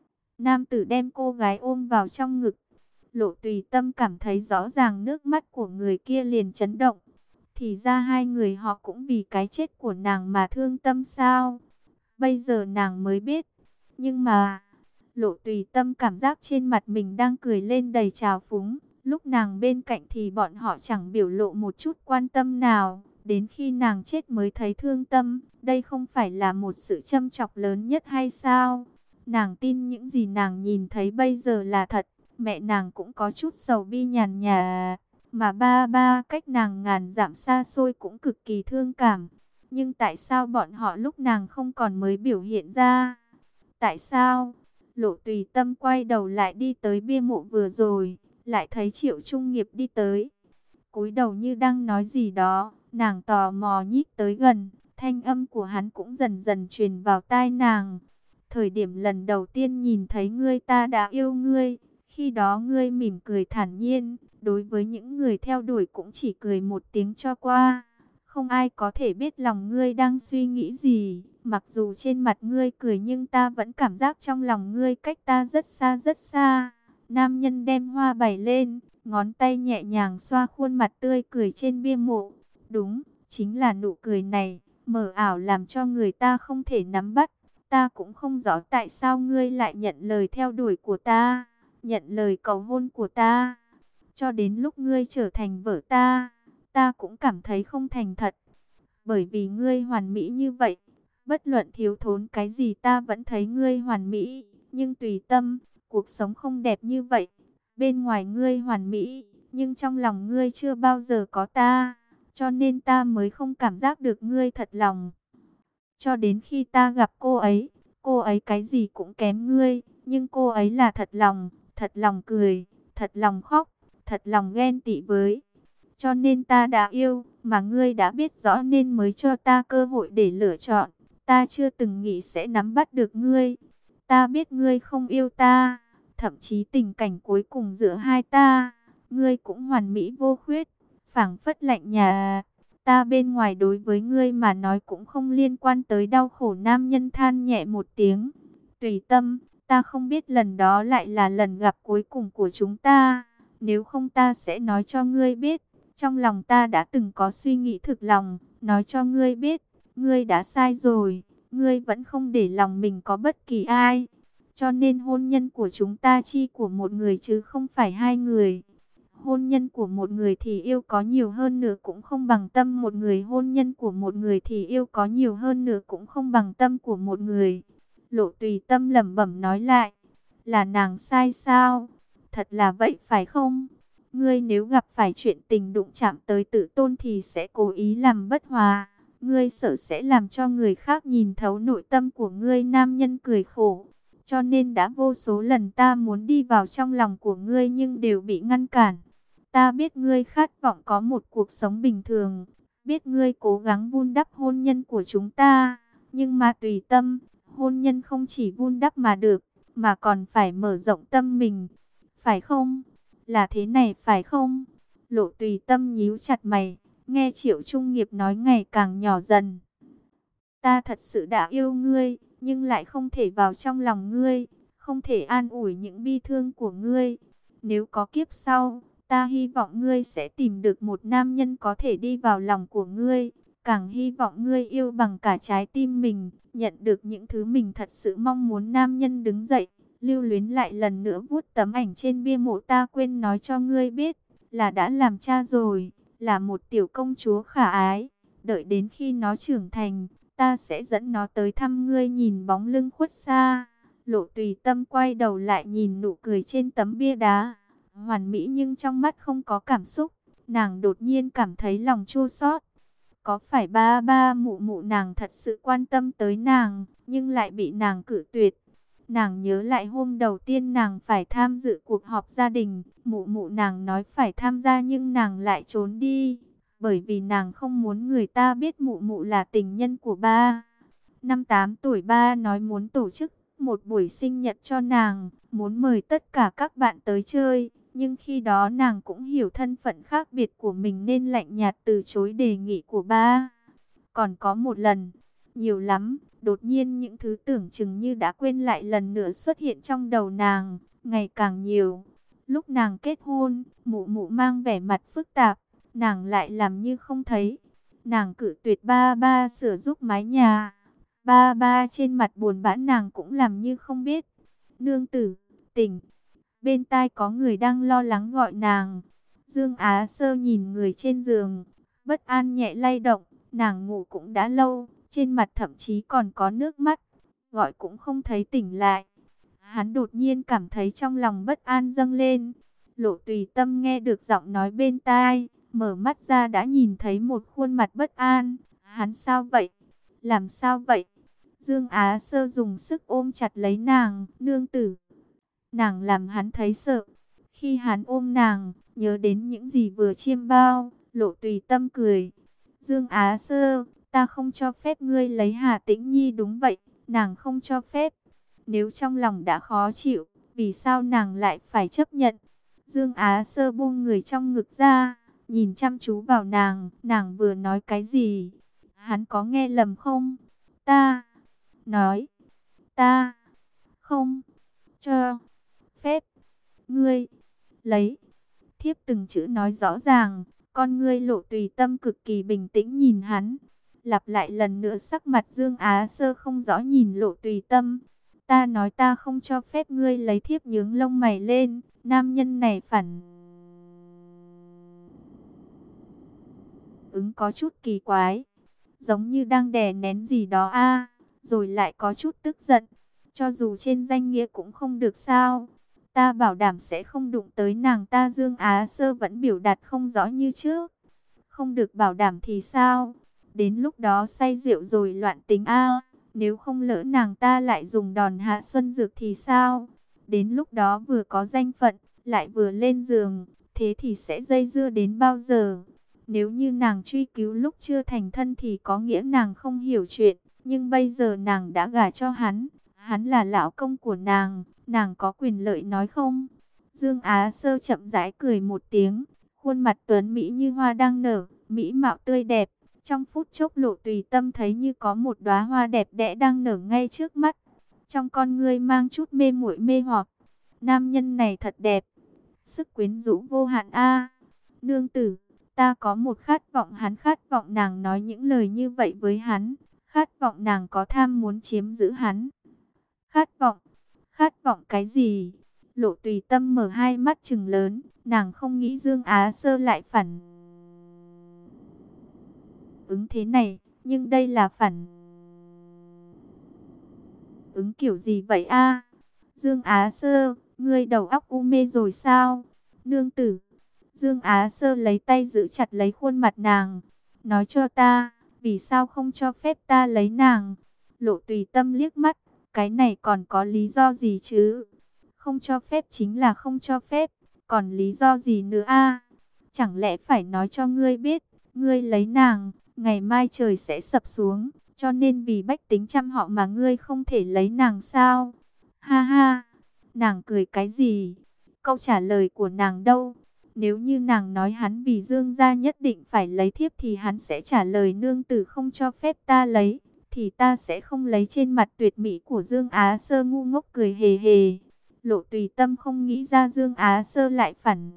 Nam tử đem cô gái ôm vào trong ngực. Lộ Tùy Tâm cảm thấy rõ ràng nước mắt của người kia liền chấn động. Thì ra hai người họ cũng vì cái chết của nàng mà thương tâm sao? Bây giờ nàng mới biết. Nhưng mà, Lộ Tùy Tâm cảm giác trên mặt mình đang cười lên đầy trào phúng. Lúc nàng bên cạnh thì bọn họ chẳng biểu lộ một chút quan tâm nào. Đến khi nàng chết mới thấy thương tâm. Đây không phải là một sự châm chọc lớn nhất hay sao? Nàng tin những gì nàng nhìn thấy bây giờ là thật. Mẹ nàng cũng có chút sầu bi nhàn nhạt. Mà ba ba cách nàng ngàn dặm xa xôi cũng cực kỳ thương cảm. Nhưng tại sao bọn họ lúc nàng không còn mới biểu hiện ra? Tại sao? Lộ Tùy Tâm quay đầu lại đi tới bia mộ vừa rồi, lại thấy Triệu Trung Nghiệp đi tới. Cúi đầu như đang nói gì đó, nàng tò mò nhích tới gần, thanh âm của hắn cũng dần dần truyền vào tai nàng. Thời điểm lần đầu tiên nhìn thấy ngươi ta đã yêu ngươi, khi đó ngươi mỉm cười thản nhiên, đối với những người theo đuổi cũng chỉ cười một tiếng cho qua. Không ai có thể biết lòng ngươi đang suy nghĩ gì, mặc dù trên mặt ngươi cười nhưng ta vẫn cảm giác trong lòng ngươi cách ta rất xa rất xa. Nam nhân đem hoa bày lên, ngón tay nhẹ nhàng xoa khuôn mặt tươi cười trên bia mộ. Đúng, chính là nụ cười này, mờ ảo làm cho người ta không thể nắm bắt. Ta cũng không rõ tại sao ngươi lại nhận lời theo đuổi của ta, nhận lời cầu hôn của ta. Cho đến lúc ngươi trở thành vợ ta, ta cũng cảm thấy không thành thật. Bởi vì ngươi hoàn mỹ như vậy, bất luận thiếu thốn cái gì ta vẫn thấy ngươi hoàn mỹ. Nhưng Tùy Tâm, cuộc sống không đẹp như vậy. Bên ngoài ngươi hoàn mỹ, nhưng trong lòng ngươi chưa bao giờ có ta. Cho nên ta mới không cảm giác được ngươi thật lòng. Cho đến khi ta gặp cô ấy, cô ấy cái gì cũng kém ngươi. Nhưng cô ấy là thật lòng, thật lòng cười, thật lòng khóc, thật lòng ghen tị với. Cho nên ta đã yêu, mà ngươi đã biết rõ nên mới cho ta cơ hội để lựa chọn. Ta chưa từng nghĩ sẽ nắm bắt được ngươi. Ta biết ngươi không yêu ta. Thậm chí tình cảnh cuối cùng giữa hai ta, ngươi cũng hoàn mỹ vô khuyết, phảng phất lạnh nhạt. Ta bên ngoài đối với ngươi mà nói cũng không liên quan tới đau khổ. Nam nhân than nhẹ một tiếng. Tùy Tâm, ta không biết lần đó lại là lần gặp cuối cùng của chúng ta. Nếu không ta sẽ nói cho ngươi biết. Trong lòng ta đã từng có suy nghĩ thực lòng, nói cho ngươi biết, ngươi đã sai rồi, ngươi vẫn không để lòng mình có bất kỳ ai. Cho nên hôn nhân của chúng ta chi của một người chứ không phải hai người. Hôn nhân của một người thì yêu có nhiều hơn nữa cũng không bằng tâm một người. Hôn nhân của một người thì yêu có nhiều hơn nữa cũng không bằng tâm của một người. Lộ Tùy Tâm lẩm bẩm nói lại, là nàng sai sao? Thật là vậy phải không? Ngươi nếu gặp phải chuyện tình đụng chạm tới tự tôn thì sẽ cố ý làm bất hòa. Ngươi sợ sẽ làm cho người khác nhìn thấu nội tâm của ngươi. Nam nhân cười khổ. Cho nên đã vô số lần ta muốn đi vào trong lòng của ngươi nhưng đều bị ngăn cản. Ta biết ngươi khát vọng có một cuộc sống bình thường. Biết ngươi cố gắng vun đắp hôn nhân của chúng ta. Nhưng mà Tùy Tâm, hôn nhân không chỉ vun đắp mà được, mà còn phải mở rộng tâm mình. Phải không? Là thế này phải không? Lộ Tùy Tâm nhíu chặt mày, nghe Triệu Trung Nghiệp nói ngày càng nhỏ dần. Ta thật sự đã yêu ngươi, nhưng lại không thể vào trong lòng ngươi, không thể an ủi những bi thương của ngươi. Nếu có kiếp sau, ta hy vọng ngươi sẽ tìm được một nam nhân có thể đi vào lòng của ngươi. Càng hy vọng ngươi yêu bằng cả trái tim mình, nhận được những thứ mình thật sự mong muốn. Nam nhân đứng dậy, lưu luyến lại lần nữa vuốt tấm ảnh trên bia mộ. Ta quên nói cho ngươi biết, là đã làm cha rồi, là một tiểu công chúa khả ái. Đợi đến khi nó trưởng thành, ta sẽ dẫn nó tới thăm ngươi. Nhìn bóng lưng khuất xa, Lộ Tùy Tâm quay đầu lại nhìn nụ cười trên tấm bia đá, hoàn mỹ nhưng trong mắt không có cảm xúc. Nàng đột nhiên cảm thấy lòng chua xót. Có phải ba ba mụ mụ nàng thật sự quan tâm tới nàng, nhưng lại bị nàng cự tuyệt? Nàng nhớ lại hôm đầu tiên nàng phải tham dự cuộc họp gia đình, mụ mụ nàng nói phải tham gia nhưng nàng lại trốn đi, bởi vì nàng không muốn người ta biết mụ mụ là tình nhân của ba. Năm tám tuổi ba nói muốn tổ chức một buổi sinh nhật cho nàng, muốn mời tất cả các bạn tới chơi. Nhưng khi đó nàng cũng hiểu thân phận khác biệt của mình nên lạnh nhạt từ chối đề nghị của ba. Còn có một lần, nhiều lắm, đột nhiên những thứ tưởng chừng như đã quên lại lần nữa xuất hiện trong đầu nàng, ngày càng nhiều. Lúc nàng kết hôn, mụ mụ mang vẻ mặt phức tạp, nàng lại làm như không thấy. Nàng cự tuyệt ba ba sửa giúp mái nhà. Ba ba trên mặt buồn bã, nàng cũng làm như không biết. Nương tử, tỉnh. Bên tai có người đang lo lắng gọi nàng. Dương Á Sơ nhìn người trên giường, bất an nhẹ lay động. Nàng ngủ cũng đã lâu, trên mặt thậm chí còn có nước mắt. Gọi cũng không thấy tỉnh lại. Hắn đột nhiên cảm thấy trong lòng bất an dâng lên. Lộ Tùy Tâm nghe được giọng nói bên tai, mở mắt ra đã nhìn thấy một khuôn mặt bất an. Hắn sao vậy? Làm sao vậy? Dương Á Sơ dùng sức ôm chặt lấy nàng. Nương tử. Nàng làm hắn thấy sợ. Khi hắn ôm nàng, nhớ đến những gì vừa chiêm bao, Lộ Tùy Tâm cười. Dương Á Sơ, ta không cho phép ngươi lấy Hà Tĩnh Nhi. Đúng vậy, nàng không cho phép. Nếu trong lòng đã khó chịu, vì sao nàng lại phải chấp nhận? Dương Á Sơ buông người trong ngực ra, nhìn chăm chú vào nàng. Nàng vừa nói cái gì? Hắn có nghe lầm không? Ta nói, ta không cho phép ngươi lấy. Thiếp từng chữ nói rõ ràng. Con ngươi Lộ Tùy Tâm cực kỳ bình tĩnh nhìn hắn. Lặp lại lần nữa, sắc mặt Dương Á Sơ không rõ nhìn Lộ Tùy Tâm. Ta nói ta không cho phép ngươi lấy. Thiếp nhướng lông mày lên. Nam nhân này phản ứng có chút kỳ quái, giống như đang đè nén gì đó a, rồi lại có chút tức giận. Cho dù trên danh nghĩa cũng không được sao? Ta bảo đảm sẽ không đụng tới nàng ta. Dương Á Sơ vẫn biểu đạt không rõ như trước. Không được bảo đảm thì sao? Đến lúc đó say rượu rồi loạn tính a. Nếu không lỡ nàng ta lại dùng đòn hạ xuân dược thì sao? Đến lúc đó vừa có danh phận, lại vừa lên giường, thế thì sẽ dây dưa đến bao giờ? Nếu như nàng truy cứu lúc chưa thành thân thì có nghĩa nàng không hiểu chuyện. Nhưng bây giờ nàng đã gả cho hắn. Hắn là lão công của nàng, nàng có quyền lợi nói không? Dương Á Sơ chậm rãi cười một tiếng, khuôn mặt tuấn mỹ như hoa đang nở, mỹ mạo tươi đẹp. Trong phút chốc Lộ Tùy Tâm thấy như có một đóa hoa đẹp đẽ đang nở ngay trước mắt. Trong con ngươi mang chút mê muội mê hoặc. Nam nhân này thật đẹp, sức quyến rũ vô hạn a. Nương tử, ta có một khát vọng. Hắn khát vọng nàng nói những lời như vậy với hắn, khát vọng nàng có tham muốn chiếm giữ hắn. Khát vọng, khát vọng cái gì? Lộ Tùy Tâm mở hai mắt trừng lớn, nàng không nghĩ Dương Á Sơ lại phản ứng thế này, nhưng đây là phản ứng kiểu gì vậy a? Dương Á Sơ, ngươi đầu óc u mê rồi sao? Nương tử. Dương Á Sơ lấy tay giữ chặt lấy khuôn mặt nàng, nói cho ta, vì sao không cho phép ta lấy nàng? Lộ Tùy Tâm liếc mắt, cái này còn có lý do gì chứ? Không cho phép chính là không cho phép, còn lý do gì nữa a? Chẳng lẽ phải nói cho ngươi biết, ngươi lấy nàng, ngày mai trời sẽ sập xuống, cho nên vì bách tính trăm họ mà ngươi không thể lấy nàng sao? Ha ha, nàng cười cái gì? Câu trả lời của nàng đâu? Nếu như nàng nói hắn vì Dương gia nhất định phải lấy thiếp thì hắn sẽ trả lời nương tử không cho phép ta lấy. thì ta sẽ không lấy trên mặt tuyệt mỹ của Dương Á Sơ ngu ngốc cười hề hề. Lộ Tùy Tâm không nghĩ ra Dương Á Sơ lại phản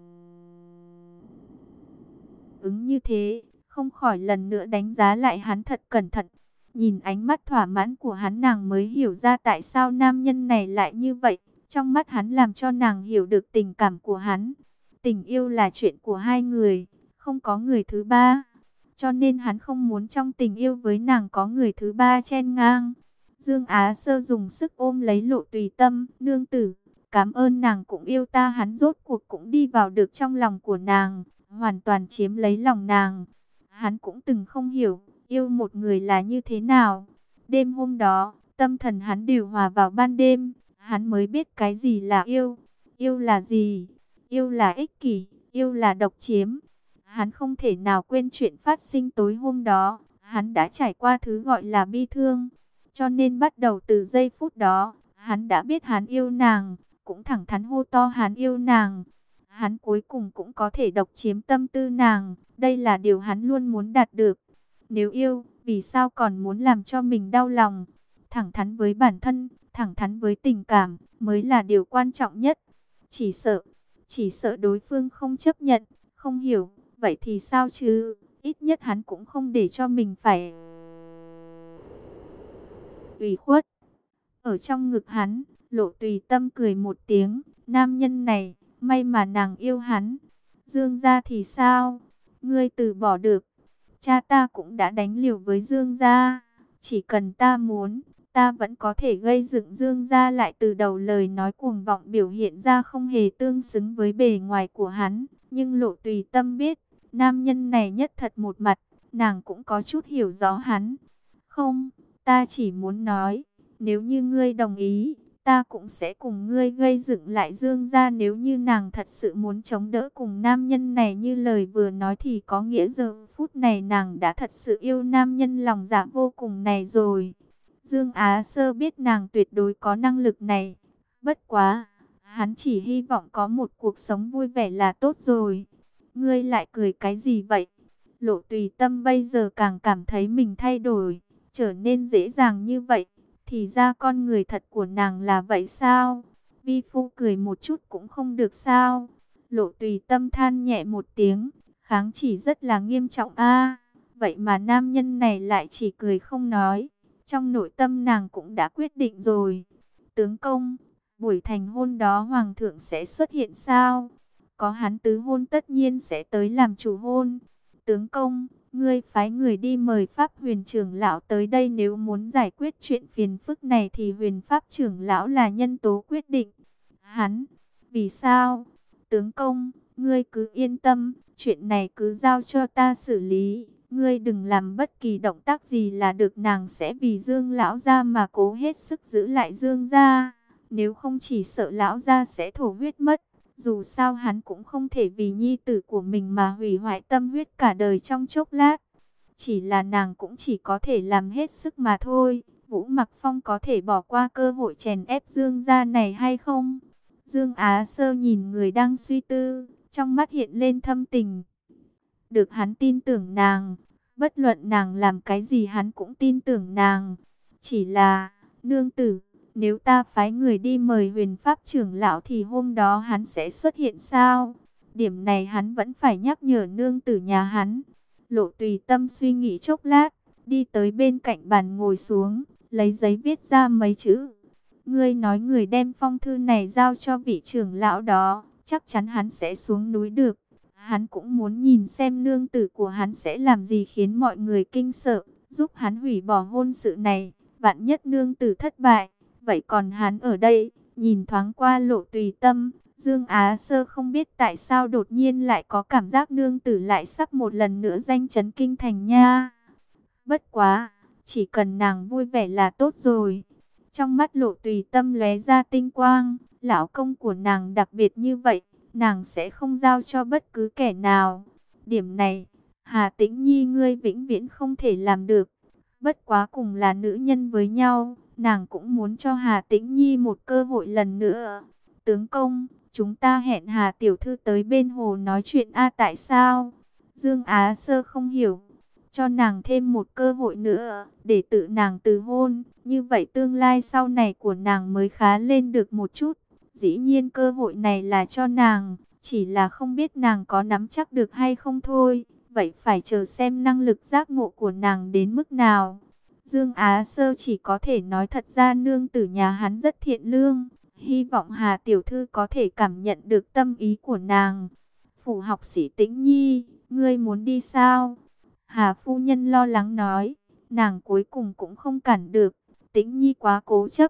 ứng như thế, không khỏi lần nữa đánh giá lại hắn thật cẩn thận. Nhìn ánh mắt thỏa mãn của hắn, nàng mới hiểu ra tại sao nam nhân này lại như vậy. Trong mắt hắn làm cho nàng hiểu được tình cảm của hắn. Tình yêu là chuyện của hai người, không có người thứ ba. Cho nên hắn không muốn trong tình yêu với nàng có người thứ ba chen ngang. Dương Á Sơ dùng sức ôm lấy Lộ Tùy Tâm. Nương tử, cảm ơn nàng cũng yêu ta. Hắn rốt cuộc cũng đi vào được trong lòng của nàng, hoàn toàn chiếm lấy lòng nàng. Hắn cũng từng không hiểu yêu một người là như thế nào. Đêm hôm đó, tâm thần hắn điều hòa vào ban đêm. Hắn mới biết cái gì là yêu. Yêu là gì? Yêu là ích kỷ, yêu là độc chiếm. Hắn không thể nào quên chuyện phát sinh tối hôm đó. Hắn đã trải qua thứ gọi là bi thương. Cho nên bắt đầu từ giây phút đó, hắn đã biết hắn yêu nàng, cũng thẳng thắn hô to hắn yêu nàng. Hắn cuối cùng cũng có thể độc chiếm tâm tư nàng. Đây là điều hắn luôn muốn đạt được. Nếu yêu, vì sao còn muốn làm cho mình đau lòng? Thẳng thắn với bản thân, thẳng thắn với tình cảm mới là điều quan trọng nhất. Chỉ sợ, chỉ sợ đối phương không chấp nhận, không hiểu. Vậy thì sao chứ? Ít nhất hắn cũng không để cho mình phải ủy khuất. Ở trong ngực hắn, Lộ Tùy Tâm cười một tiếng. Nam nhân này, may mà nàng yêu hắn. Dương gia thì sao? Ngươi từ bỏ được. Cha ta cũng đã đánh liều với Dương gia. Chỉ cần ta muốn, ta vẫn có thể gây dựng Dương gia lại từ đầu. Lời nói cuồng vọng biểu hiện ra không hề tương xứng với bề ngoài của hắn. Nhưng Lộ Tùy Tâm biết, nam nhân này nhất thật một mặt. Nàng cũng có chút hiểu rõ hắn. Không, ta chỉ muốn nói, nếu như ngươi đồng ý, ta cũng sẽ cùng ngươi gây dựng lại Dương gia. Nếu như nàng thật sự muốn chống đỡ cùng nam nhân này như lời vừa nói, thì có nghĩa giờ phút này nàng đã thật sự yêu nam nhân lòng dạ vô cùng này rồi. Dương Á Sơ biết nàng tuyệt đối có năng lực này. Bất quá, hắn chỉ hy vọng có một cuộc sống vui vẻ là tốt rồi. Ngươi lại cười cái gì vậy? Lộ Tùy Tâm bây giờ càng cảm thấy mình thay đổi, trở nên dễ dàng như vậy. Thì ra con người thật của nàng là vậy sao? Vi phu cười một chút cũng không được sao? Lộ Tùy Tâm than nhẹ một tiếng, kháng chỉ rất là nghiêm trọng a. Vậy mà nam nhân này lại chỉ cười không nói. Trong nội tâm nàng cũng đã quyết định rồi. Tướng công, buổi thành hôn đó hoàng thượng sẽ xuất hiện sao? Có hắn tứ hôn tất nhiên sẽ tới làm chủ hôn. Tướng công, ngươi phái người đi mời Pháp Huyền trưởng lão tới đây. Nếu muốn giải quyết chuyện phiền phức này thì Huyền Pháp trưởng lão là nhân tố quyết định. Hắn, vì sao? Tướng công, ngươi cứ yên tâm, chuyện này cứ giao cho ta xử lý. Ngươi đừng làm bất kỳ động tác gì là được. Nàng sẽ vì Dương lão gia mà cố hết sức giữ lại Dương gia. Nếu không chỉ sợ lão gia sẽ thổ huyết mất. Dù sao hắn cũng không thể vì nhi tử của mình mà hủy hoại tâm huyết cả đời trong chốc lát. Chỉ là nàng cũng chỉ có thể làm hết sức mà thôi. Vũ Mặc Phong có thể bỏ qua cơ hội chèn ép Dương gia này hay không? Dương Á Sơ nhìn người đang suy tư, trong mắt hiện lên thâm tình. Được hắn tin tưởng nàng, bất luận nàng làm cái gì hắn cũng tin tưởng nàng. Chỉ là, nương tử, nếu ta phái người đi mời Huyền Pháp trưởng lão thì hôm đó hắn sẽ xuất hiện sao? Điểm này hắn vẫn phải nhắc nhở nương tử nhà hắn. Lộ Tùy Tâm suy nghĩ chốc lát, đi tới bên cạnh bàn ngồi xuống, lấy giấy viết ra mấy chữ. Ngươi nói người đem phong thư này giao cho vị trưởng lão đó, chắc chắn hắn sẽ xuống núi được. Hắn cũng muốn nhìn xem nương tử của hắn sẽ làm gì khiến mọi người kinh sợ, giúp hắn hủy bỏ hôn sự này. Vạn nhất nương tử thất bại, vậy còn hắn ở đây. Nhìn thoáng qua Lộ Tùy Tâm, Dương Á Sơ không biết tại sao đột nhiên lại có cảm giác nương tử lại sắp một lần nữa danh chấn kinh thành nha. Bất quá, chỉ cần nàng vui vẻ là tốt rồi. Trong mắt Lộ Tùy Tâm lóe ra tinh quang, lão công của nàng đặc biệt như vậy, nàng sẽ không giao cho bất cứ kẻ nào. Điểm này, Hà Tĩnh Nhi ngươi vĩnh viễn không thể làm được. Bất quá cùng là nữ nhân với nhau, nàng cũng muốn cho Hà Tĩnh Nhi một cơ hội lần nữa. Tướng công, chúng ta hẹn Hà tiểu thư tới bên hồ nói chuyện a. Tại sao? Dương Á Sơ không hiểu. cho nàng thêm một cơ hội nữa, để tự nàng từ hôn, như vậy tương lai sau này của nàng mới khá lên được một chút. Dĩ nhiên cơ hội này là cho nàng, chỉ là không biết nàng có nắm chắc được hay không thôi. Vậy phải chờ xem năng lực giác ngộ của nàng đến mức nào. Dương Á Sơ chỉ có thể nói thật ra nương tử nhà hắn rất thiện lương, hy vọng Hà tiểu thư có thể cảm nhận được tâm ý của nàng. Phủ học sĩ Tĩnh Nhi, ngươi muốn đi sao? Hà phu nhân lo lắng nói, nàng cuối cùng cũng không cản được, Tĩnh Nhi quá cố chấp.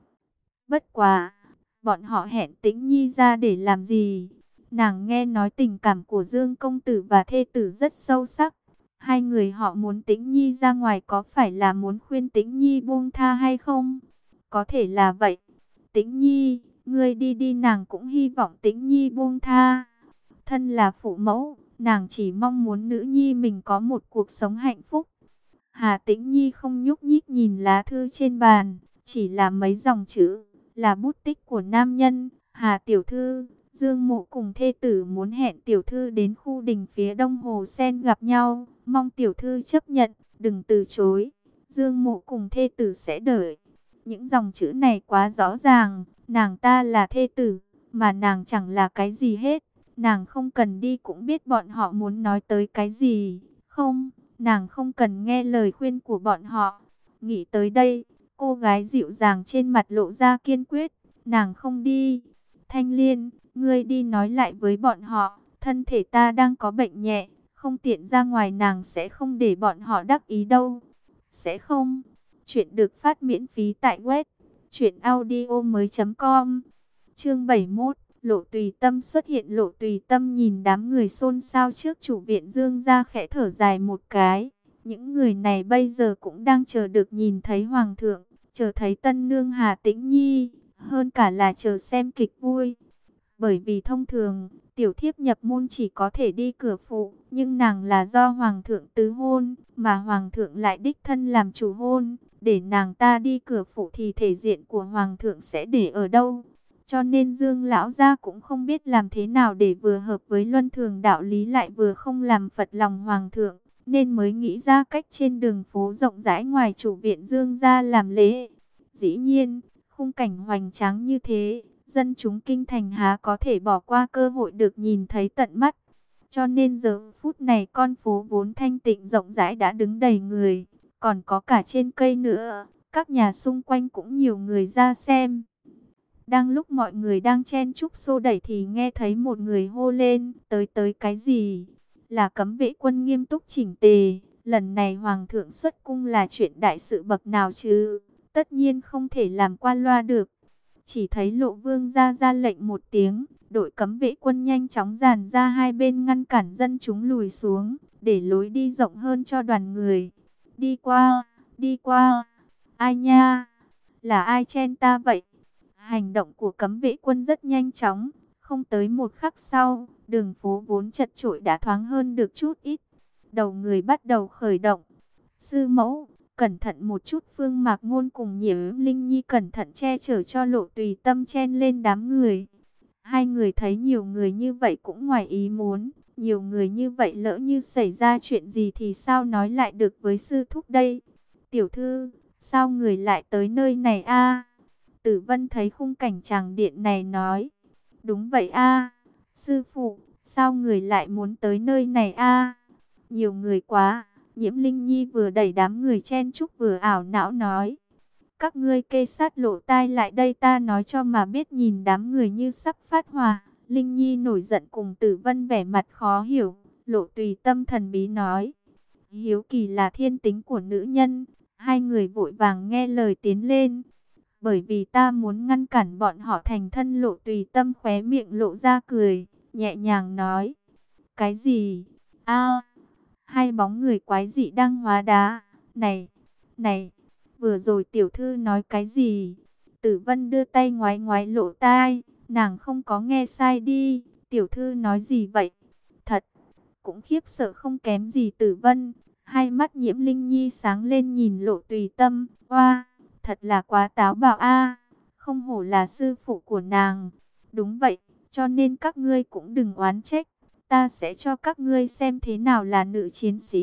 Bất quá, bọn họ hẹn Tĩnh Nhi ra để làm gì? Nàng nghe nói tình cảm của Dương công tử và thê tử rất sâu sắc. Hai người họ muốn Tĩnh Nhi ra ngoài có phải là muốn khuyên Tĩnh Nhi buông tha hay không? Có thể là vậy. Tĩnh Nhi, ngươi đi đi, nàng cũng hy vọng Tĩnh Nhi buông tha. Thân là phụ mẫu, nàng chỉ mong muốn nữ nhi mình có một cuộc sống hạnh phúc. Hà Tĩnh Nhi không nhúc nhích nhìn lá thư trên bàn, chỉ là mấy dòng chữ, là bút tích của nam nhân. Hà tiểu thư, Dương Mộ cùng thê tử muốn hẹn tiểu thư đến khu đình phía đông hồ sen gặp nhau, mong tiểu thư chấp nhận, đừng từ chối. Dương Mộ cùng thê tử sẽ đợi. Những dòng chữ này quá rõ ràng, nàng ta là thê tử, mà nàng chẳng là cái gì hết. Nàng không cần đi cũng biết bọn họ muốn nói tới cái gì. Không, nàng không cần nghe lời khuyên của bọn họ. Nghĩ tới đây, cô gái dịu dàng trên mặt lộ ra kiên quyết. Nàng không đi. Thanh Liên, ngươi đi nói lại với bọn họ, thân thể ta đang có bệnh nhẹ, không tiện ra ngoài, nàng sẽ không để bọn họ đắc ý đâu. Sẽ không. Chuyện được phát miễn phí tại web truyện audio mới chấm com. Chương bảy mươi mốt, Lộ Tùy Tâm xuất hiện. Lộ Tùy Tâm nhìn đám người xôn xao trước chủ viện Dương gia khẽ thở dài một cái. Những người này bây giờ cũng đang chờ được nhìn thấy hoàng thượng, chờ thấy tân nương Hà Tĩnh Nhi, hơn cả là chờ xem kịch vui. Bởi vì thông thường, tiểu thiếp nhập môn chỉ có thể đi cửa phụ, nhưng nàng là do hoàng thượng tứ hôn, mà hoàng thượng lại đích thân làm chủ hôn, để nàng ta đi cửa phụ thì thể diện của hoàng thượng sẽ để ở đâu? Cho nên Dương lão gia cũng không biết làm thế nào để vừa hợp với luân thường đạo lý lại vừa không làm phật lòng hoàng thượng, nên mới nghĩ ra cách trên đường phố rộng rãi ngoài chủ viện Dương gia làm lễ. Dĩ nhiên, khung cảnh hoành tráng như thế, dân chúng kinh thành há có thể bỏ qua cơ hội được nhìn thấy tận mắt. Cho nên giờ phút này con phố vốn thanh tịnh rộng rãi đã đứng đầy người, còn có cả trên cây nữa, các nhà xung quanh cũng nhiều người ra xem. Đang lúc mọi người đang chen chúc xô đẩy thì nghe thấy một người hô lên, tới tới cái gì? Là Cấm Vệ Quân nghiêm túc chỉnh tề, lần này hoàng thượng xuất cung là chuyện đại sự bậc nào chứ? Tất nhiên không thể làm qua loa được. Chỉ thấy Lộ Vương ra ra lệnh một tiếng, đội Cấm Vệ Quân nhanh chóng dàn ra hai bên ngăn cản dân chúng lùi xuống, để lối đi rộng hơn cho đoàn người. Đi qua, đi qua. Ai nha? Là ai chen ta vậy? Hành động của Cấm Vệ Quân rất nhanh chóng, không tới một khắc sau, đường phố vốn chật chội đã thoáng hơn được chút ít. Đầu người bắt đầu khởi động. Sư mẫu, cẩn thận một chút. Phương Mạc Ngôn cùng Nhiễm Linh Nhi cẩn thận che chở cho Lộ Tùy Tâm chen lên đám người. Hai người thấy nhiều người như vậy cũng ngoài ý muốn. Nhiều người như vậy lỡ như xảy ra chuyện gì thì sao nói lại được với sư thúc đây? Tiểu thư, sao người lại tới nơi này a? Tử Vân thấy khung cảnh tràng điện này nói. Đúng vậy a, sư phụ, sao người lại muốn tới nơi này a? Nhiều người quá. Nhiễm Linh Nhi vừa đẩy đám người chen chúc vừa ảo não nói. Các ngươi kê sát lỗ tai lại đây ta nói cho mà biết. Nhìn đám người như sắp phát hỏa, Linh Nhi nổi giận cùng Tử Vân vẻ mặt khó hiểu. Lộ Tùy Tâm thần bí nói. Hiếu kỳ là thiên tính của nữ nhân. Hai người vội vàng nghe lời tiến lên. Bởi vì ta muốn ngăn cản bọn họ thành thân. Lộ Tùy Tâm khóe miệng lộ ra cười, nhẹ nhàng nói. Cái gì? A, hai bóng người quái dị đang hóa đá. Này, này, vừa rồi tiểu thư nói cái gì? Tử Vân đưa tay ngoái ngoái lỗ tai, nàng không có nghe sai đi. Tiểu thư nói gì vậy? Thật, cũng khiếp sợ không kém gì Tử Vân. Hai mắt Nhiễm Linh Nhi sáng lên nhìn Lộ Tùy Tâm. Oa, thật là quá táo bạo a, không hổ là sư phụ của nàng. Đúng vậy, cho nên các ngươi cũng đừng oán trách. Ta sẽ cho các ngươi xem thế nào là nữ chiến sĩ.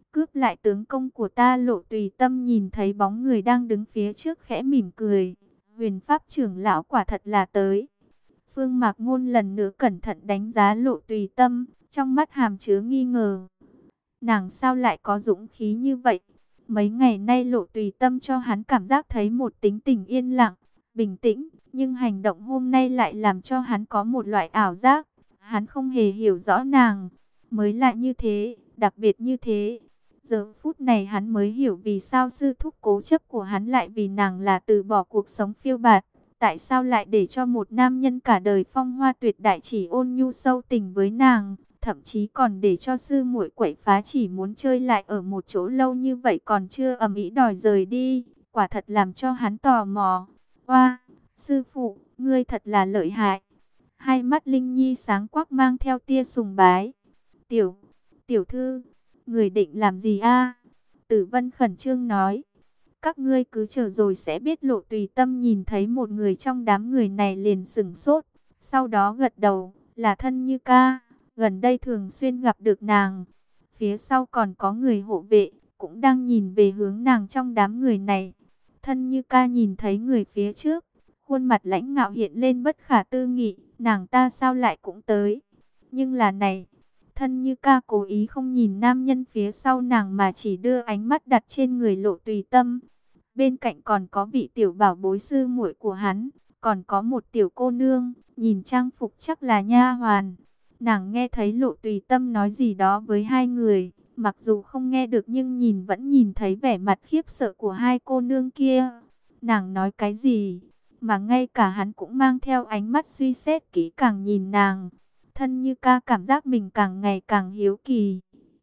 cướp lại tướng công của ta. Lộ Tùy Tâm nhìn thấy bóng người đang đứng phía trước khẽ mỉm cười. Huyền Pháp trưởng lão quả thật là tới. Phương Mạc Ngôn lần nữa cẩn thận đánh giá Lộ Tùy Tâm, trong mắt hàm chứa nghi ngờ. Nàng sao lại có dũng khí như vậy? Mấy ngày nay Lộ Tùy Tâm cho hắn cảm giác thấy một tính tình yên lặng, bình tĩnh, nhưng hành động hôm nay lại làm cho hắn có một loại ảo giác. Hắn không hề hiểu rõ nàng, mới lại như thế, đặc biệt như thế. Giờ phút này hắn mới hiểu vì sao sư thúc cố chấp của hắn lại vì nàng là từ bỏ cuộc sống phiêu bạt. Tại sao lại để cho một nam nhân cả đời phong hoa tuyệt đại chỉ ôn nhu sâu tình với nàng, thậm chí còn để cho sư muội quậy phá chỉ muốn chơi lại ở một chỗ lâu như vậy còn chưa ầm ĩ đòi rời đi, quả thật làm cho hắn tò mò. Oa, sư phụ, ngươi thật là lợi hại. Hai mắt Linh Nhi sáng quắc mang theo tia sùng bái. Tiểu, tiểu thư, người định làm gì a? Tử Vân khẩn trương nói. Các ngươi cứ chờ rồi sẽ biết. Lộ Tùy Tâm nhìn thấy một người trong đám người này liền sửng sốt, sau đó gật đầu, là Thân Như Ca, gần đây thường xuyên gặp được nàng. Phía sau còn có người hộ vệ, cũng đang nhìn về hướng nàng trong đám người này. Thân Như Ca nhìn thấy người phía trước, khuôn mặt lãnh ngạo hiện lên bất khả tư nghị, nàng ta sao lại cũng tới. Nhưng là này, Thân Như Ca cố ý không nhìn nam nhân phía sau nàng mà chỉ đưa ánh mắt đặt trên người Lộ Tùy Tâm. Bên cạnh còn có vị tiểu bảo bối sư muội của hắn, còn có một tiểu cô nương, nhìn trang phục chắc là nha hoàn. Nàng nghe thấy Lộ Tùy Tâm nói gì đó với hai người, mặc dù không nghe được nhưng nhìn vẫn nhìn thấy vẻ mặt khiếp sợ của hai cô nương kia. Nàng nói cái gì, mà ngay cả hắn cũng mang theo ánh mắt suy xét kỹ càng nhìn nàng. Thân Như Ca cảm giác mình càng ngày càng hiếu kỳ.